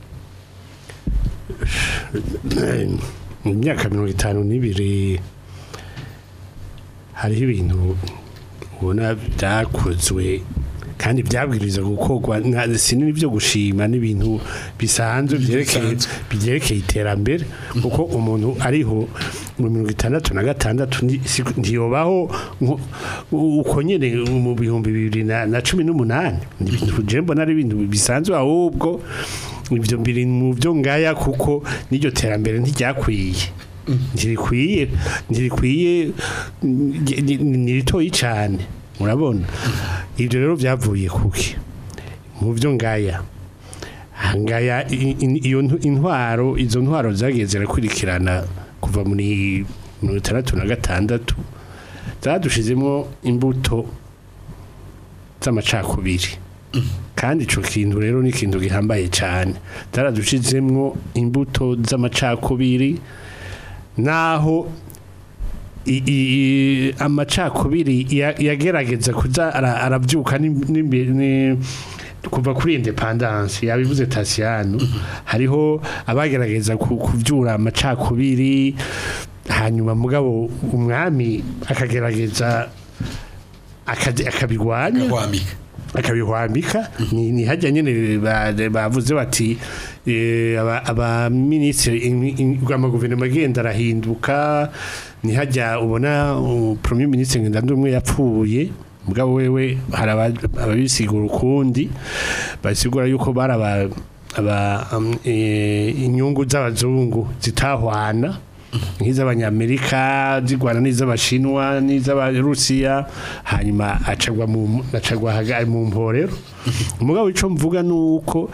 mu myaka 52 hariho ibintu ubona byakozwe kandi byabwiriza gukorwa sinini byo gushima n'ibintu bisanzwe byerekeye iterambere kuko umuntu ariho mu 66 ntiyobaho uko nyene mu 2018 n'ibintu jembo nari ibintu bisanzwe ahubwo ibyo mbiri mu byo ngaya kuko n'iryo terambere ntiryakwiye ntirikwiye niritoyi cyane murabona ibyo rero byavuye kuki mu byo ngaya iyo intwaro izo ntwaro zagiye zirakurikirana kuva muri 1966 zadushizemo imbuto z'amacakubiri kandi ico kintu rero ni kintu gihambaye cyane zaradushizemo imbuto z'amacakubiri naho amacakubiri yagerageza kuza arabyuka kuva kuri independence yabivuze Tasiano hariho abagerageza kuvyura amacakubiri hanyuma mugabo umwami akagerageza akabihwamika ni hajya nyene bavuze bati aba ministre gwa guverinoma genda arahinduka ni hajya ubona premier ministre Ngendandumwe yapfuye mugabo wewe harababisigura ukundi basigura yuko baraba inyungu z'abazungu zitahwana nk'iz'abanyamerika zigwana n'iz'abashinwa n'iz'abarusiya hanyuma acagwa mu mporero umugabo ico mvuga nuko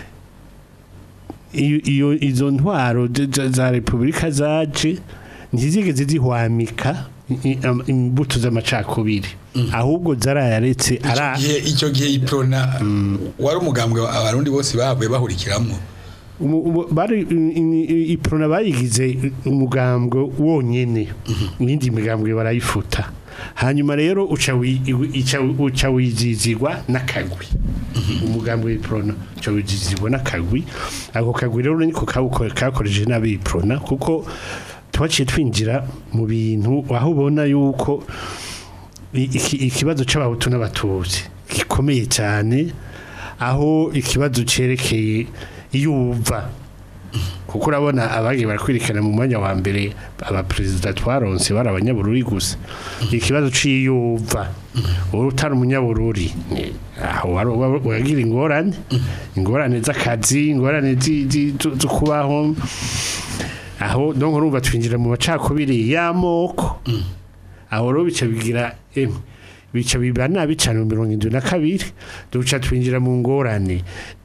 izo ntwaro za Republika zaje ntizigeze zihwamika imbuto z'amacakubiri ahubwo zarayaretse icyo gihe iprona wari umugambwe abarundi bose bahabuye bahurikiramo bari iprona bayigize umugambwe wonyene n'indi migambwe barayifuta hanyuma rero uca wizizigwa n'akagwi umugambwe w'iprona uca wizizigwa n'akagwi ako kagwi rero niko kakoreje n'abiprona kuko twaciye twinjira mu bintu aho ubona yuko ikibazo c'abahutu n'abatutsi gikomeye cyane aho ikibazo cerekeye iyuva kuko urabona abagiye barakwirikana mu mwanya wa mbere abaperezida twaronse bari abanyabururi gusa ikibazo c'iyuva urutari umunyabururi aho wagira ingorane z'akazi ingorane zo kubaho aho donc urumva twinjira mu bacakubiri y'amoko aho rero bica biba nabi cyane mu 72 duca twinjira mu ngorane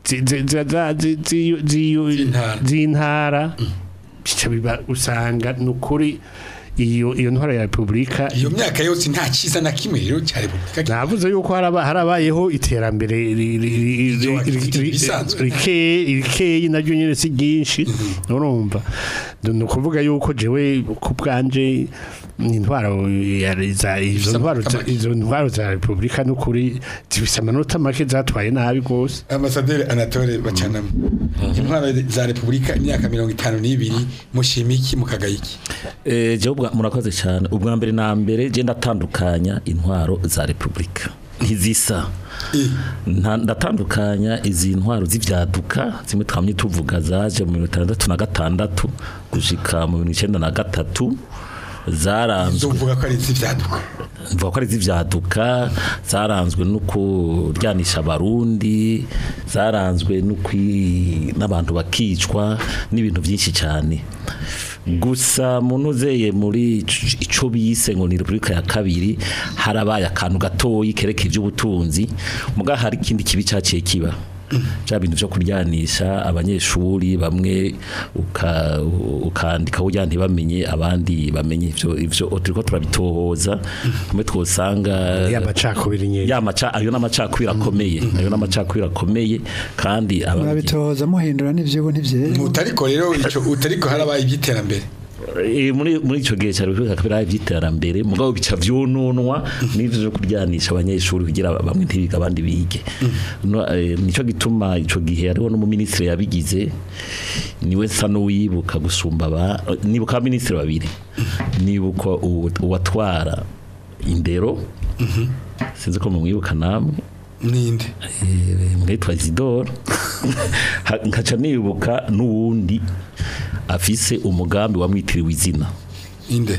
z'intara bica biba usanga nukuri iyo ntwara ya Republika iyo myaka yose nta cyiza na kimwe rero cya Republika navuze yuko harabayeho iterambere rikeye naryo nyene si ryinshi urumva no kuvuga yuko jewe ku bwanje intwaro izo ntwaro za Republika n'ukuri zibisa amanota make zatwaye nabi gose. Ambasaderi Anatole Bacanamo intwaro za Republika imyaka 52 mushimiki mukagayiki jewe murakoze cyane ubwa mbere na mbere je ndatandukanya intwaro za Republika ntizisa ndatandukanya izi ntwaro z'ivyaduka zimwe twamye tuvuga zaje mu 1966 gushika mu 1993 zaranzwe uvuga ko ari iz'ivyaduka mvuga ko ari iz'ivyaduka zaranzwe no kuryanisha abarundi zaranzwe n'abantu bakicwa n'ibintu byinshi cyane gusa munuzeye muri ico bise ngo ni Republika ya kabiri harabaye akantu gatoyi kereka ivy'ubutunzi muga hari ikindi kibi cyaciye kiba cya bintu byo kuryanisha abanyeshuri bamwe ukandika ujya ntibamenye abandi bamenye ivyo turiko turabitohoza kumwe twosanga y'amacakubiri nyine ayo n'amacakubiri akomeye kandi ababitohoza muhindura n'ivyo ntivyere utariko rero utariko harabaye ibyiterambere muri ico gihe cya Republika kabiri by'iterambere mugabo bica vyononwa n'ivyo byo kuryanisha abanyeshuri kugira bamwe ntibiga abandi bige nico gituma ico gihe ariho no mu ministre yabigize niwe sano wibuka gusumba nibuka ministre babiri nibuka uwatwara indero sinzi ko mwibuka namwe ninde mwitwa Isidore nkaca nibuka n'uwundi afise umugambi wamwitiriwe izina inde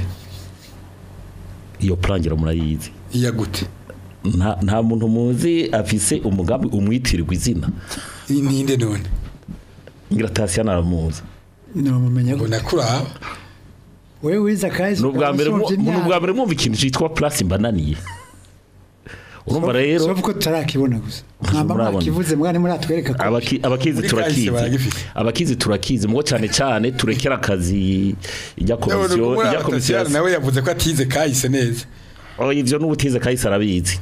iyo plangira murayizi iya gute nta muntu muzi afise umugambi umwitirirwa izina ninde none Ingratasiya naramuzi no mumenya ngo nakura wewe wiza kazi n'ubwa mbere mwumva ikintu cyitwa place imbananiye urumva rero sovuko tarakibona gusa nkamba kivuze mwana muri atwereka ko abakizi turakizi mugo cyane turekera akazi ijya komisiyo nawe yavuze ko atize kahise neza ivyo n'ubutize kahise arabizi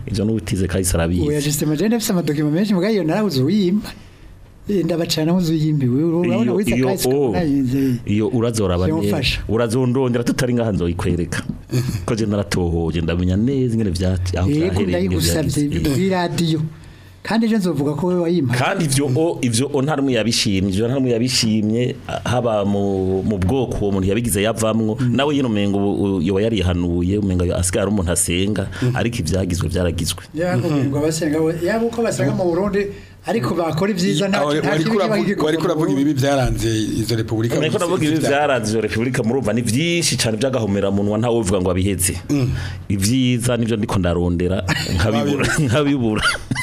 oya system agenda afite amadokima menshi muga iyo narabuze uyimba ndabacana uzuyimbi urabona wiza kahise iyo urazondondera tutari ngaha nzoyikwereka ko je naratohoje ndamenya neza ingene vyati aho byahera biradio kandi je nzovuga ko wewe wayimpa kandi ivyo ntarumwe yabishimye haba mu bwoko uwo muntu yabigize yavamwo nawe yino mengo yo yarihanuye umenga yo asigara umuntu asenga ariko ivyagizwe byaragizwe ngo basenga yabo uko basenga mu Burundi ariko bakora ivyiza nta wari kuravuga ibibi byaranze izo Republika ariko navuga ibibi byaranze izo Republika murumva ni byinshi cyane byagahomera munwa nta wovuga ngo abiheze ivyiza nivyo ndiko ndarondera nkabibura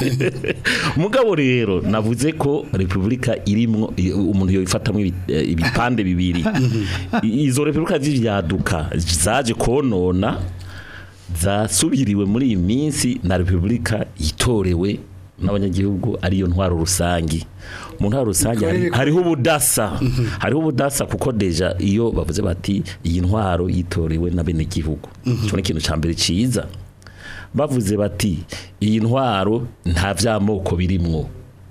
mugabo rero navuze ko Republika irimwo umuntu yo ifatamwe ibipande bibiri izo Republika z'ivyaduka zaje konona zasubiriwe muri iyi minsi na Republika itorewe n'abanyagihugu ariyo ntwaro rusangi mu ntwaro rusangi hariho ubudasa kuko deja iyo bavuze bati iyi ntwaro yitorewe n'abene gihugu cyo n'ikintu cyambere ciza bavuze bati iyi ntwaro nta vyamoko birimwo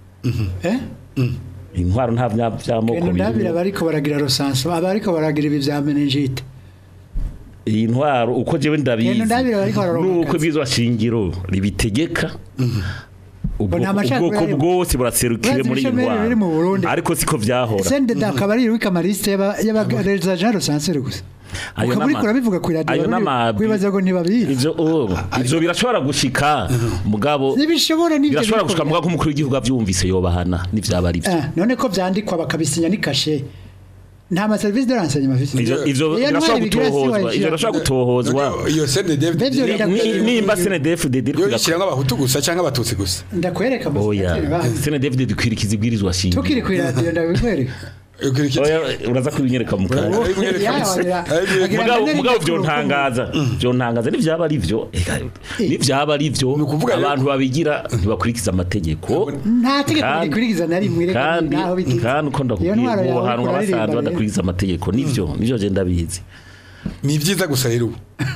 intwaro nta vyamoko birimwo ndabira bariko baragira rosanso abariko baragira ibi vya meningite iyi ntwaro uko jewe ndabizi nuko bizwa shingiro ribitegeka ubwoko bwose buraserukiwe muri intwaro ariko siko vyahora sende dakabari wika mariste y'abagereza Jean Rosansere gusa ukaburi kurabivuga ku radio kwibaza ngo ntibabizi ivyo birashobora gushika mugabo birashobora gushika mugabo umukuru w'igihugu avyumvise yobahana n'ivyabari byo none ko vyandikwa bakabisinya ni kashe nta ma service de renseignement ivyo birashobora gutohozwa iyo CNDF nimba CNDF yo yishiranga abahutu gusa cyangwa abatutsi gusa ndakwereka CNDF dukwirikiza ibwirizwa shingiro tukiri ku radio ndabikwereka uraza kubinyereka mu kanya mugabo byo ntangaza n'ivyaba ari byo abantu babigira ntibakurikiza amategeko nta tegeko rikurikiza na rimwe kandi uko ndakubwira ngo hantu abasanzwe badakurikiza amategeko nivyo je ndabizi ni byiza gusa rero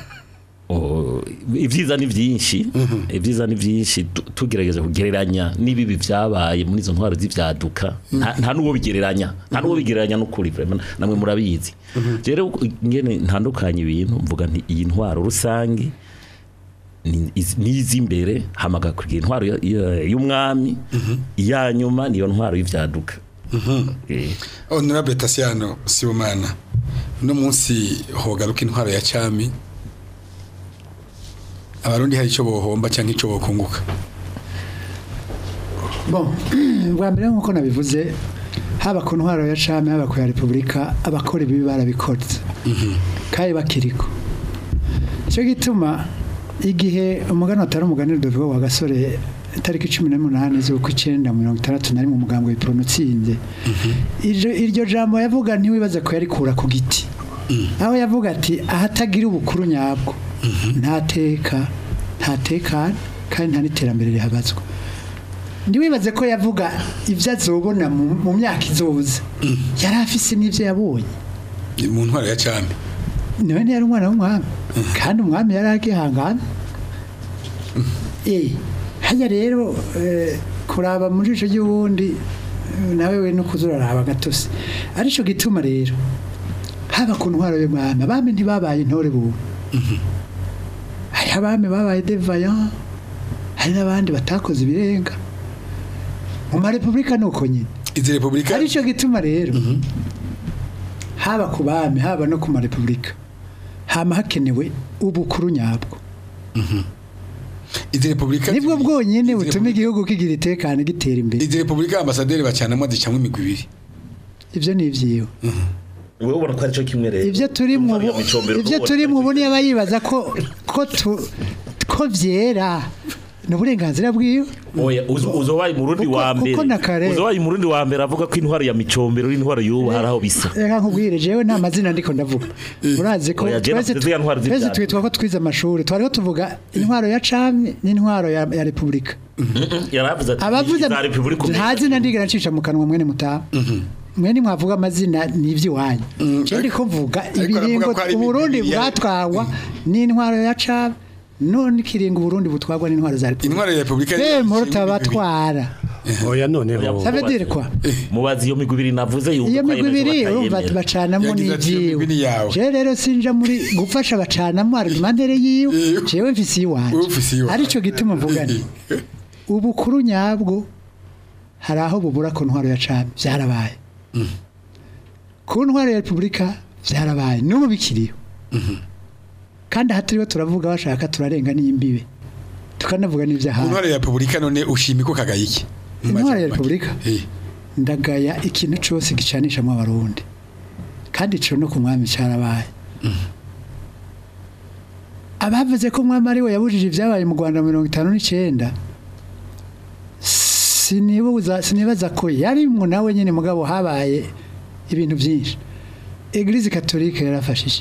ivyiza ni vyinshi tugerageje kugereranya nibibi vyabaye muri izo ntwaro z'ivyaduka nta nuwo bigereranya n'ukuri vraiment namwe murabizi rero ngene ntandukanye ibintu mvuga nti iyi ntwaro rusangi nizimbere hamaga kugira intwaro y'umwami iya nyuma niyo ntwaro y'ivyaduka Honorable Tasiano Sibomana no munsi hogaruka intwaro ya cyami abarundi hari icyo bohomba cyangwa icyo bokunguka bwa mbere nk'uko nabivuze haba ku ntwaro ya cami haba ku ya Republika abakora ibi barabikoze kandi bakiriko cyo gituma igihe umugani atari umugani Rudoviko wa gasore tariki 18 z'ukwicenda 1961 mu mugambwe w'ipronutsinze iryo jambo yavuga ntiwibaze ko yarikura ku giti aho yavuga ati ahatagira ubukuru nyabwo ntateka kandi nta n'iterambere rihabazwa ndiwibaze ko yavuga ibyo azobona mu myaka izoza yari afise n'ibyo yabonye mu ntwaro ya cyane none yari umwana w'umwami kandi umwami yari agihangana hajya rero kuraba mu jisho ry'ubundi nawe we no kuzuraraba gatose arico gituma rero haba ku ntwaro y'umwami abami ntibabaye intore bubu hari abami babaye devaillant hari n'abandi batakoze ibirenga mu marepublika nuko nyine izi republika arico gituma rero haba ku bami haba no ku marepublika hama hakenewe ubukuru nyabwo izi republika nibwo bwonyene butuma igihugu kigira itekane gitera imbere izi republika ambasaderi bacanamo zicamwe imigwi ibiri ivyo ni ivyiwe wewe ubona ko arico kimwe rero ivyo turi mu buni yabayibaza ko vyera n'uburenganzira bwiwe oya uzobaye murundi wa mbere uzobaye murundi wa mbere avuga ko intwaro ya micombero intwaro y'ubu haraho bisa reka nkubwire jewe nta mazina ndiko ndavuga urazi ko twese twitwa ko twize amashuri twariho tuvuga intwaro ya cami n'intwaro ya republika yaravuze ati abavuze nta zina ndigera ncisha mu kanwa mwene mutaha mwene mwavuga amazina n'ivy'iwanyu cyari kuvuga ibiringo Burundi bwatwawa n'intwaro ya cami none kiringo Burundi butwagwa n'intwaro za republika intwaro ya republika murutabatwara oya noneho ça veut dire quoi mubazi iyo migubiri navuze yuko iyo migubiri urumva bacanamo n'ijiwe je rero sinja muri gufasha bacanamo argumentere yiwe jewe mfisi iwanje arico gituma mvugana ubukuru nyabwo hari aho bubura ku ntwaro ya cami byarabaye ku ntwaro ya republika byarabaye n'ubu bikiriyo kandi hatiriwe turavuga bashaka turarenga n'imbibe tukanavuga n'ivyaha intwaro ya republika none ushimiko kagayiki intwaro ya republika ndagaya ikintu cyose gicanisha mu Barundi kandi ico no ku mwami cyarabaye abavuze ko umwami ari we yabujije ibyabaye mu Rwanda 59 sinibaza ko yari mu nawe nyene mugabo habaye ibintu byinshi Eglise Catholique yarafashije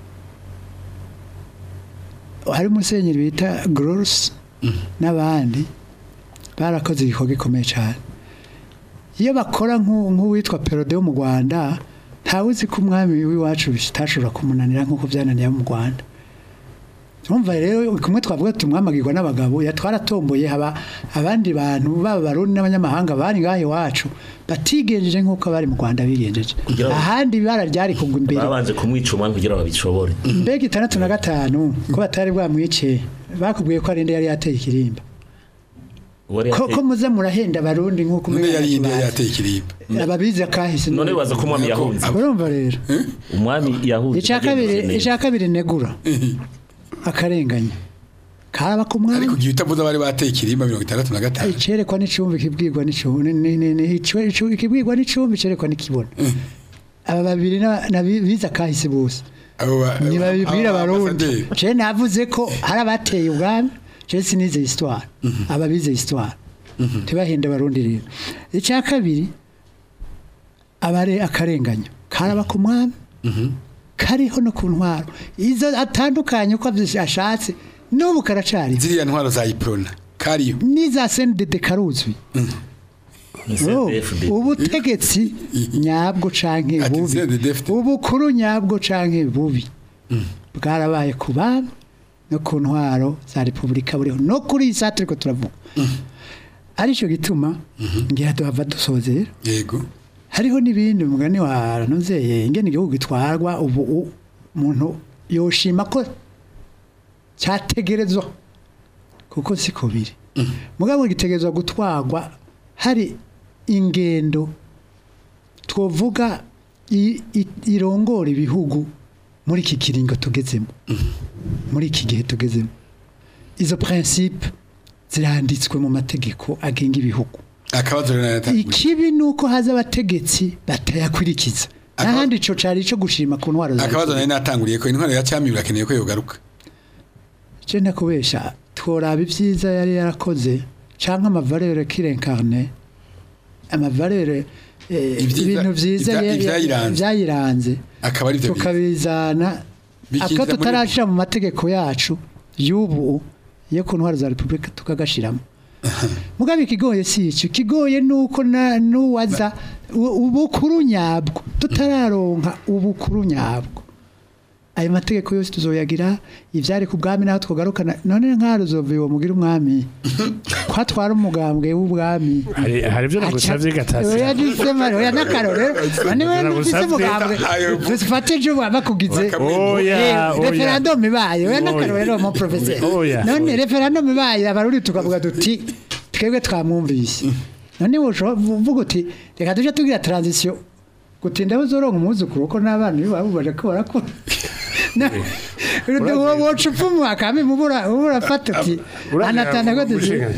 hari umusenyeri bita Gross n'abandi barakoze igikorwa gikomeye cyane iyo bakora nk'uwitwa Perode wo mu Rwanda ntawuzi ko umwami w'iwacu bitashobora kumunanira nk'uko byananiye mu Rwanda urumva rero kumwe twavuga tumwamagirwa n'abagabo yatwaratomboye haba abandi bantu baba Barundi n'abanyamahanga bari ngahe iwacu batigenjeje nk'uko bari mu Rwanda bigenjeje ahandi bararyari kugwa imbere babanje kumwicuma kugira babishobore mbega 65 ko batari bwamwice bakubwiye ko ari inde yari yateye ikirimba ko muze murahenda Barundi nk'uko umwe yari inde yateye ikirimba ababizi akahise none baza ko umwami yahunze urumva rero umwami yahunze icakabiri negura akarenganya karaba ku mwami ariko giye utavuze bari bateye ikirimba 65 cerekwa n'icumbi kibwirwa n'icumbi kibwirwa n'icumbi cerekwa n'ikibona aba babiri biza kahise bose ni babibwira Barundi je navuze ko hari abateye ubwami je sinize histoire ababize histoire tibahenda Barundi rero icya kabiri abare akarenganya karaba ku mwami kariho no ku ntwaro izo atandukanye uko ashatse n'ubu karacari ziriya ntwaro za iprona kariyo niza sendede karuzwi ubutegetsi nyabwo canke bubi ubukuru nyabwo canke bubi bwarabaye ku bami no ku ntwaro za republika buriho no kuri isa turiko turavuga arico gituma ngira duhava dusozera yego hariho nibindi mugani wa nozeye ingene igihugu gitwarwa ubu umuntu yoshima ko cyategerezwa kuko siko biri mugabo gitegerezwa gutwarwa hari ingendo twovuga irongora ibihugu muri iki kiringo tugezemo muri iki gihe tugezemo izo principe ziranditswe mu mategeko agenga ibihugu akabazo rero ikibi nuko haza abategetsi batayakurikiza n'ahandi ico cari ico gushima ku ntwaro za akabazo nari natanguriye ko intwaro ya cyami birakeneye ko yogaruka je ndakubesha tworaba ivyiza yari yarakoze canke amavalere kirenkarne amavalere ibintu vyiza vyayiranze akaba ari byo tukabizana akato tarashira mu mategeko yacu y'ubu yo ku ntwaro za Republika tukagashiramo mugabe kigoye si icyo kigoye nuko nuwaza ubukuru nyabwo tutararonka ubukuru nyabwo ayo mategeko yose tuzoyagira ivyari ku bwami naho twogarukana none nkaruzoviwe mugira umwami kwatwara umugambwe w'ubwami hari byo nagusavye gatasi oya disema oya nakarore none we nufise umugambwe dufate jo bakugize oya referendum ibaye oya nakarore mo professeur none referendum ibaye abaruri tukavuga duti twebwe twamwumvise none wojo vuga uti reka tuje tugira transition gutinda uzoronka umuzukuru ko n'abana bibaye baje ko barakora wocufumu akame mubura fatuki anatana ko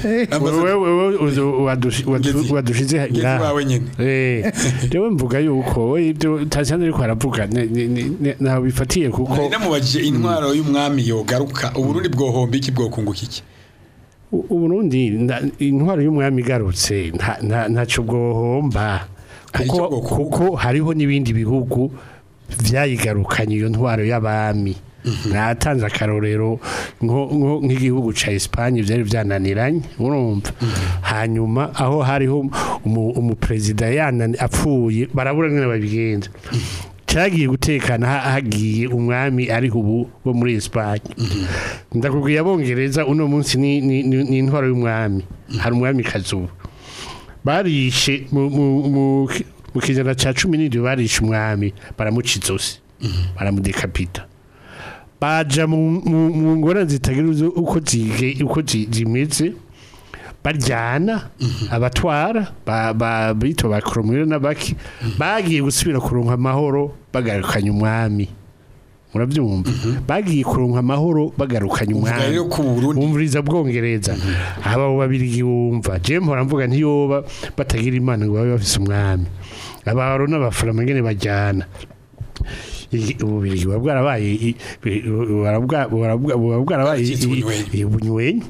wadushize jewe mvuga yuko ibyo tasanze ariko aravuga naho bifatiye kuko namubajije intwaro y'umwami yogaruka uburundi bwohomba iki bwokunguka iki uburundi intwaro y'umwami garutse ntaco bwohomba kuko hariho n'ibindi bihugu vyayigarukanye iyo ntwaro y'abami natanze akarorero nk'igihugu ca Espagne vyari vyananiranye urumva hanyuma aho hariho umupresident apfuye barabura ngene babigenza cyagiye gutekana hagiye umwami ari ubu bo muri Espagne ndakubwiye abongereza uno munsi ni intwaro y'umwami hari umwami kazuba barishe mu kijana ca 17 barishe umwami baramuca izosi baramudekapita baja mu ngora zitagira uko zimeze baryana abatwara bito bakromira nabaki bagiye gusubira kuronka amahoro bagarukanye umwami murabyumva bagiye kuronka amahoro bagarukanye umwami umviriza bwongereza aba babiri wumva je mpora mvuga ntiyoba batagira imana ngo babe bafise umwami abaro n'abaframa ngene bajyana ububiri bwarabaye ubunywenye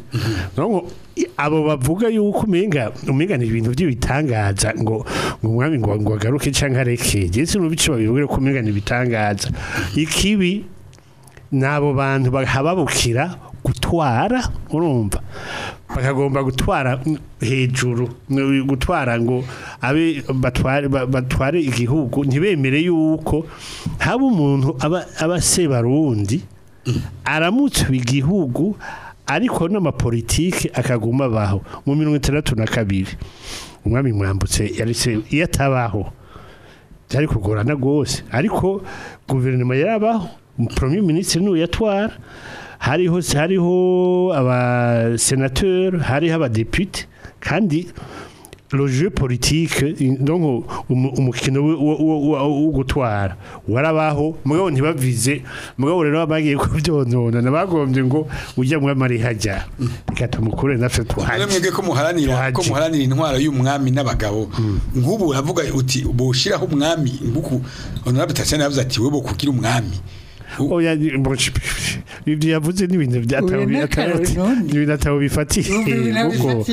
abo bavuga yuko umenga ni ibintu by'ibitangaza ngo umwami ngo agaruke canke areke je sinubice babivugira ko umenga ni bitangaza ikibi nabo bantu bahababukira gutwara urumva bakagomba gutwara hejuru gutwara ngo abe batware igihugu ntibemere yuko haba umuntu aba sebarundi aramutse igihugu ariko n'amapolitike akaguma baho mu 62 umwami mwambutse yarise iyo atabaho byari kugorana gose ariko guverinoma yarabaho premier ministre n'uwo yatwara hariho aba senateur hariho aba député kandi le jeu politique donc umukino wo gutwara warabaho mugabo ntibavize mugabo rero bagiye kubyonona nabagombye ngo ujya mu mari hajya bikatumukure naffe twahanje mwege ko muharanira intwaro y'umwami n'abagabo nk'ubu uravuga uti boshiraho umwami nguku honorable Tatsana yavuze ati webo kugira umwami oya ibyo yavuze n'ibintu byataho bifatiye kuko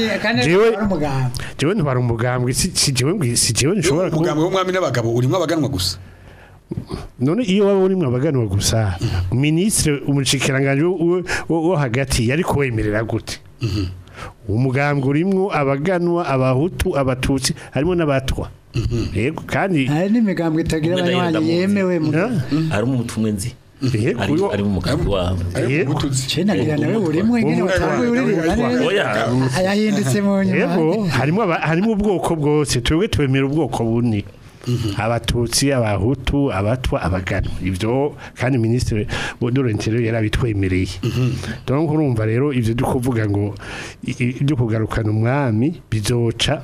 jewe ntwara umugambwe si jewe nshobora umugambwe w'umwami n'abagabo urimo abaganwa gusa none iyo waba urimo abaganwa gusa ministre umushikiranganje wo hagati yari kuwemerera gute umugambwe urimo abaganwa abahutu abatutsi harimo n'abatwa yego kandi hari n'imigambwe itagira abanywanyi yemewe mu ari umutumwe nzi ari mu mugambi wawe cena gira nawe urimo ingene watanguye uririmba ayahindutse mu nyuma yego harimo ubwoko bwose twebwe twemera ubwoko bune abatutsi abahutu abatwa abagano ivyo kandi ministre Dorentero yarabitwemereye donc urumva rero ivyo dukuvuga ngo ibyo kugarukana umwami bizoca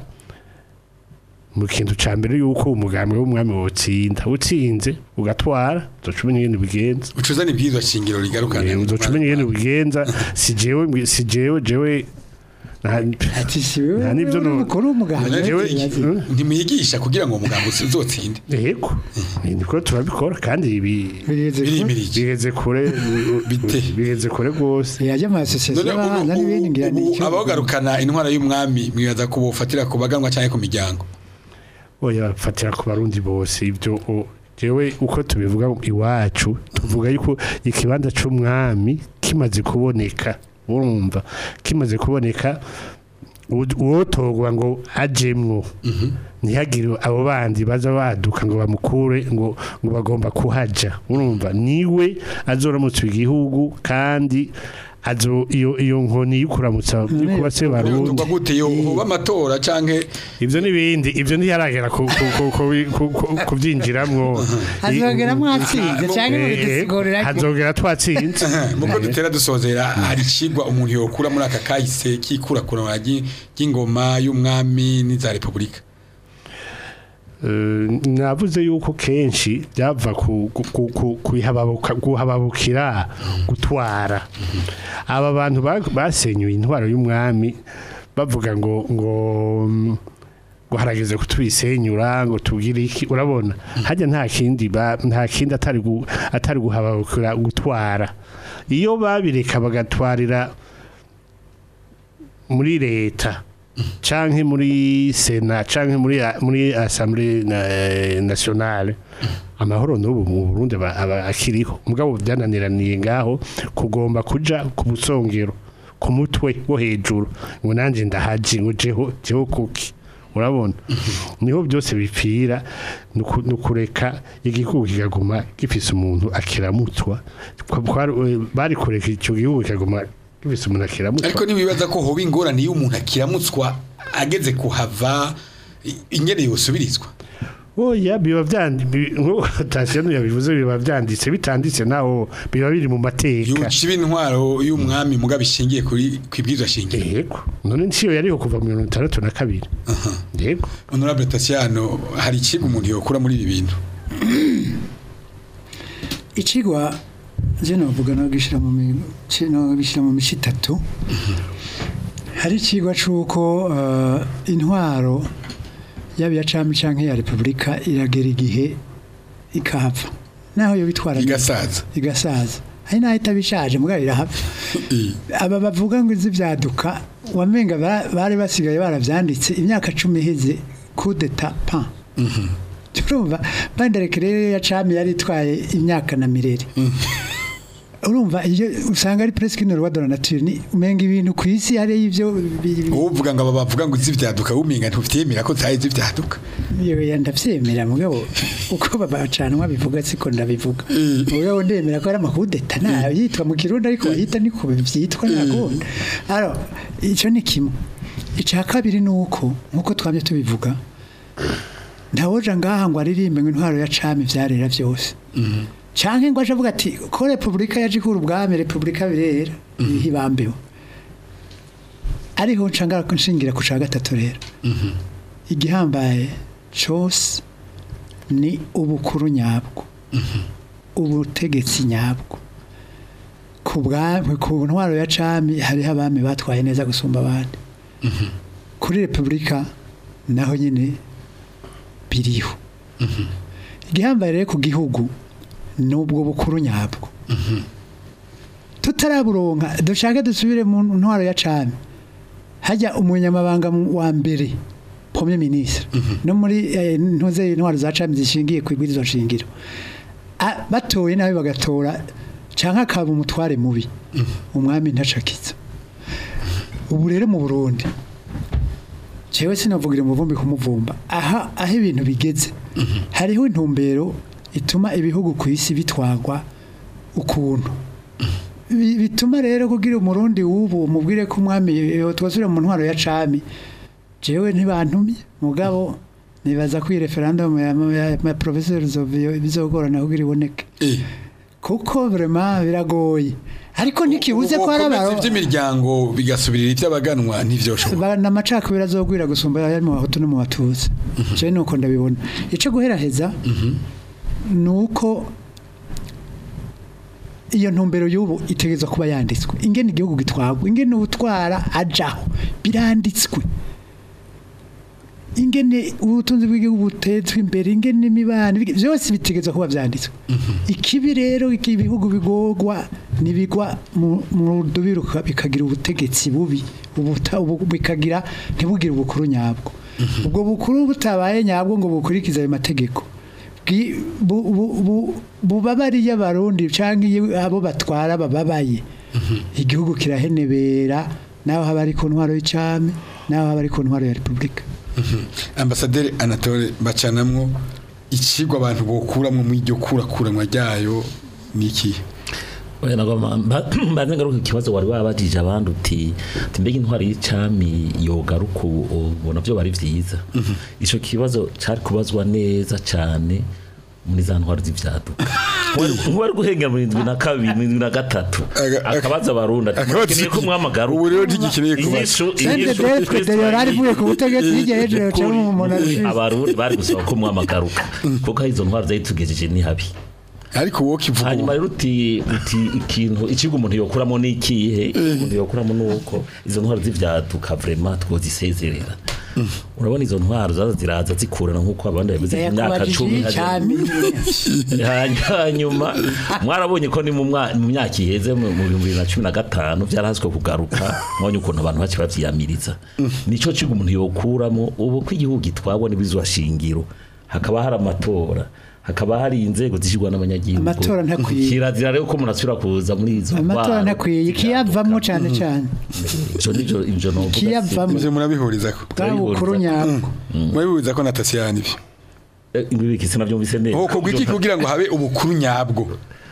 mu kintu ca mbere yuko umugambwe w'umwami wotsinda utsinze ugatwara uzocumenya ingene bigenza ucuzana ibwirizwa shingiro rigarukana uzocumenya ingene bigenza si jewe ati siwe nta nibyo mukuru w'umuganga ntimwigisha kugira ngo umuganga uzotsinde yego niko turabikora kandi bigeze kure bigeze kure rwose yaje mu association y'abanza n'ibindi ngira nicyo abagarukana intwara y'umwami mwibaza ko bofatira ku baganwa cyane ku miryango oya bafatira ku barundi bose ibyo jewe uko tubivuga iwacu tuvuga yuko ikibanza c'umwami kimaze kuboneka urumva kimaze kuboneka uwotogwa ngo ajemwo ntihagire abo bandi baza baduka ngo bamukure ngo bagomba kuhaja urumva niwe azoramutse igihugu kandi iyo nkoni y'ukuramutsa kuba se barundi tugwa gute yo bamatora canke ivyo nibindi ivyo ntiyaragera kubyinjiramwo hazogera mwatsinze canke mubidusigurira hazogera twatsinze muko dutera dusozera hari cigwa umuntu yokura muri aka kahise kikurakura y'ingoma y'umwami n'iza republika navuze yuko kenshi byava kuhababukira gutwara aba bantu basenyuye intwaro y'umwami bavuga ngo harageze kutubisenyura ngo tugire iki urabona hajya nta kindi atari guhababukira gutwara iyo babireka bagatwarira muri leta canke muri Sena canke muri Assemblée nationale amahoro n'ubu mu Burundi akiriho mugabo byananiraniye ngaho kugomba kuja ku busongero ku mutwe wo hejuru ngo nanje ndahaji ngo jeho kuki urabona niho byose bipfira nukureka igihugu kigaguma gifise umuntu akiramutswa bari kureka icyo gihugu kigaguma ariko nibibaza ko hoba ingorane y'umuntu akiramutswa ageze kuhava ingene yosubirizwa oya biba byanditse yabivuze biba byanditse bitanditse naho biba biri mu mateka yuciba intwaro y'umwami muga bishingiye kuri kwibwirizwa shingiro yego none nciyo yariho kuva mu 1962 yego honorable Tatiano hari ikigo umuntu yokura muri ibi bintu ikigwa je novuga no gishira mu mishi itatu hari ikigwa cuko intwaro yabi ya cami canke ya republika iragera igihe ikahava naho yo bitwara igasaza hari naho itabishaje mugabo irahava aba bavuga ngo izi vyaduka wamenga bari basigaye baravyanditse imyaka 10 iheze coup d'etat pan urumva banderekerere ya cami yari itwaye imyaka na mirere urumva iyo usanga ari presque une loi de la nature ni umenga ibintu kwisi hari ivyo uvuga ngo bavuga ngo izivyaduka uminga ntuvyemera ko zaye izivyaduka yewe ndavyemera mugabo uko babacanwa bivuga siko ndabivuga mugabo ndemera ko ari amakudeta na yitwa mu kirundi ariko bahita niko byitwa nagunda alors ico ni kimwe ica kabiri nuko nkuko twamye tubivuga ndawoja ngaha ngo aririmbe ngo intwaro ya cami vyarera vyose canke ngo avuga ati ko republika yaje kuri ubwame republika birera ihibambeho ariho ncangara nshingira ku ca gatatu rero igihambaye cyose ni ubukuru nyabwo ubutegetsi nyabwo ku bwame ku ntwaro ya cami hariho abami batwaye neza gusumba abandi kuri republika naho nyine biriho igihambaye rero ku gihugu nubwo bukuru nyabwo tutaraburonka dushaka dusubire mu ntwaro ya cami hajya umunyamabanga wa mbere premier ministre no muri ntuze intwaro za cami zishingiye ku ibwirizwa shingiro batoye nawe bagatora canka akaba umutware mubi umwami ntacakiza ubu rero mu Burundi cewe sinavugira umuvumbi kumuvumba aho ibintu bigeze hariho intumbero ituma ibihugu ku isi bitwagwa ukuntu bituma rero kugira umurundi w'ubu umubwire ko umwami twasubira mu ntwaro ya cami jewe ntibantumye mugabo nibaza ko referendum ya professor bizogorana kugira iboneke kuko vraiment biragoye ariko ntikibuze ko arabaro by'imiryango bigasubirira iby'abaganwa ntivyoshoboka na macaka birazogwira gusumba yari mu bahutu no mu batuzi je nuko ndabibona ico guheraheza nuko iyo ntumbero y'ubu itegerezwa kuba yanditswe ingene igihugu gitwagwa ingene ubutwara ajaho biranditswe ingene ubutunzi bw'igihugu butezwe imbere ingene imibano byose bitegezwa kuba byanditswe ikibi rero ibihugu bigogwa nibigwa mu dubiruka bikagira ubutegetsi bubi bikagira ntibugire ubukuru nyabwo ubwo bukuru butabaye nyabwo ngo bukurikize ayo mategeko bubabariye abarundi cyangwa abo batwara bababaye igihugu kirahenebera naho haba ari ku ntwaro y'icami naho haba ari ku ntwaro ya repubulika. Ambasaderi Anatole Bacanamwo ikigwa abantu bokuramwe mu iryo kurakuranwa ryayo niki oya nagoma mbanze ngaruka ikibazo wari babajije abandi uti mbega intwari y'icami yogaruka ubona byo bari vyiza ico kibazo cyari kubazwa neza cyane muri za ntwari z'ivyaduka wari guhenga mu 2022 2023 akabaza abarundi ati ko mwamagaruka ubu rero ntigikeneye kubaza yari vuye ku butegetsi yigereje cyo mu monarchie abarundi bari gusaba ko mwamagaruka kuko izo ntwari zayitugejeje ni habi ariko wowe kivuga hanyuma rero uti ikintu ikigo umuntu yokuramo n'ikihe umuntu yokuramo nuko izo ntwaro z'ivyaduka vraiment twozisezerera urabona izo ntwaro zaza ziraza zikurana nkuko abandi babize imyaka 10 hanyuma mwarabonye ko ni mu myaka iheze mu 2015 byarahaswe kugaruka mwonye ukuntu abantu baci bavyiyamiriza nico kigo umuntu yokuramo ubu ko igihugu gitwabwa n'ibizwa shingiro hakaba hari amatora hakaba hari inzego zishirwa n'abanyagihugu amatora ntakwiye kirazira rero ko munasubira kuza muri izo amatora ntakwiye ikiyavamo cyane cyane ivyo no ikiyavamo muze murabihuriza ko bukuru nyabwo murabihuriza ko natasiyani ibyo ingwibiki sinavyumvise neza ho kugiki kugira ngo habe ubukuru nyabwo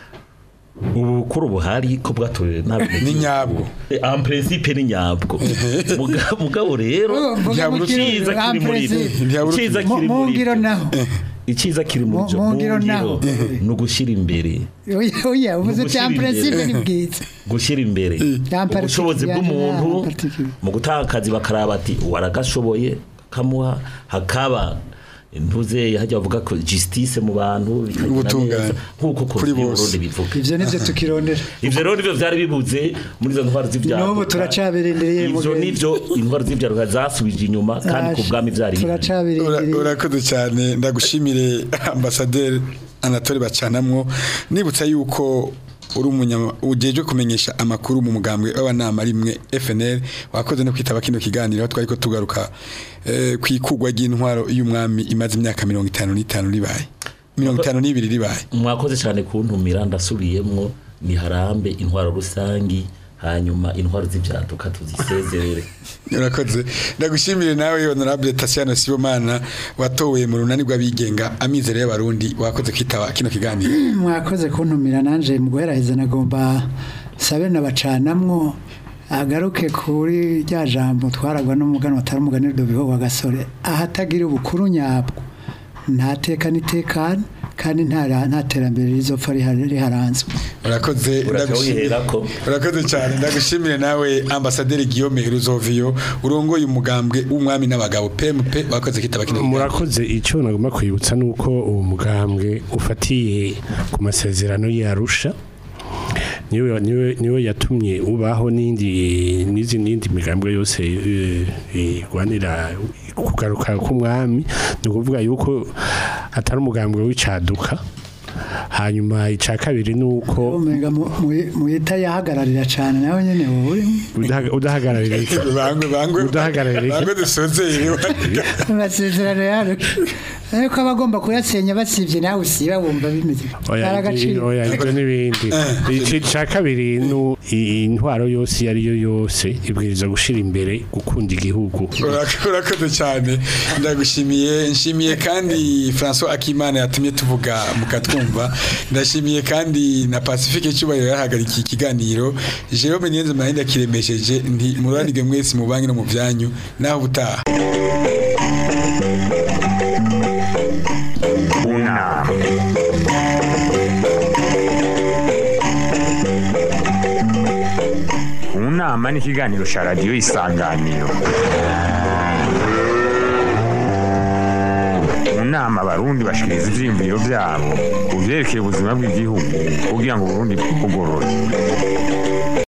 ubukuru buhari ko bwatoye ni nyabwo en principe ni nyabwo mugabo rero cyiza kiri muri cyiza kiri muri ikiza kiri mu byo no gushira imbere oya uvuze cya principe ni bwiza gushira imbere ubushobozi bw'umuntu mu gutanga akazi bakaraba ati waragashoboye kamuha hakaba ntuze hajya bavuga ko justice mu bantu ubutungane nkuko kuri Burundi bivuga ivyo nivyo tukirondera ivyo rero nivyo byari bibuze muri zo ntwaro z'ivyaha n'ubu turacaberendeye ivyo nivyo intwaro z'ivyaha zasubije inyuma kandi ku bwami vyari turacaberendeye urakoze cyane ndagushimire Ambasaderi Anatole Bacanamwo nibutsa yuko uri ujeje kumenyesha amakuru mu mugambwe w'abanama rimwe FNL wakoze no kwitaba kino kiganiro twari ko tugaruka kwikugwa ry'intwaro y'umwami imaze imyaka 55 ribaye 52 ribaye mwakoze cyane kuntumira ndasubiyemwo ni harambe intwaro rusangi hanyuma intwaro z'ivyaduka tuzisezerere urakoze ndagushimire nawe honorable Tasiano Sibomana watowe mu runani rw'abigenga amizero y'abarundi wakoze kwitaba kino kiganiro mwakoze kuntumira nanje mu guheraheza nagomba sabe nabacanamwo agaruke kuri rya jambo twaragwa n'umugano atari umuganiro biho wa gasore ahatagira ubukuru nyabwo ntateka nitekana kandi nta terambere rizopfa riharanzwe urakoze cyane ndagushimire nawe Ambasaderi Guillaume Ruzovio urongoye umugambwe w'umwami n'abagabo PMP wakoze kitaba kino murakoze icyo nagomba kwibutsa nuko uwo mugambwe ufatiye ku masezerano y'Arusha niwe yatumye ubaho n'indi migambwe yose igwanira kugaruka k'umwami ni ukuvuga yuko atari umugambwe w'icaduka hanyuma ica kabiri nuko umenga muhita yahagararira cyane nawe nyene wowe udahagararira bangwe dusozeye amasezerano yaro ariko abagomba kuyasenya basivye nawe usiba wumva bimeze oya ibyo n'ibindi ica kabiri intwaro yose yariyo yose ibwiriza gushira imbere gukunda igihugu urakoze cyane ndagushimiye nshimiye kandi François Akimana yatumye tuvuga mukatwumva ndashimiye kandi na Pacifique Cyubahiro yahagarikiye ikiganiro Jerome Niyenze Mahinda kiremesheje nti muranige mwese mu banki no mu byanyu naho butaha Unama ni ikiganiro cya radiyo Isanganiro. nama abarundi bashikiriza ivyiyumviro vyabo ku vyerekeye ubuzima bw'igihugu kugira ngo Burundi bugorore.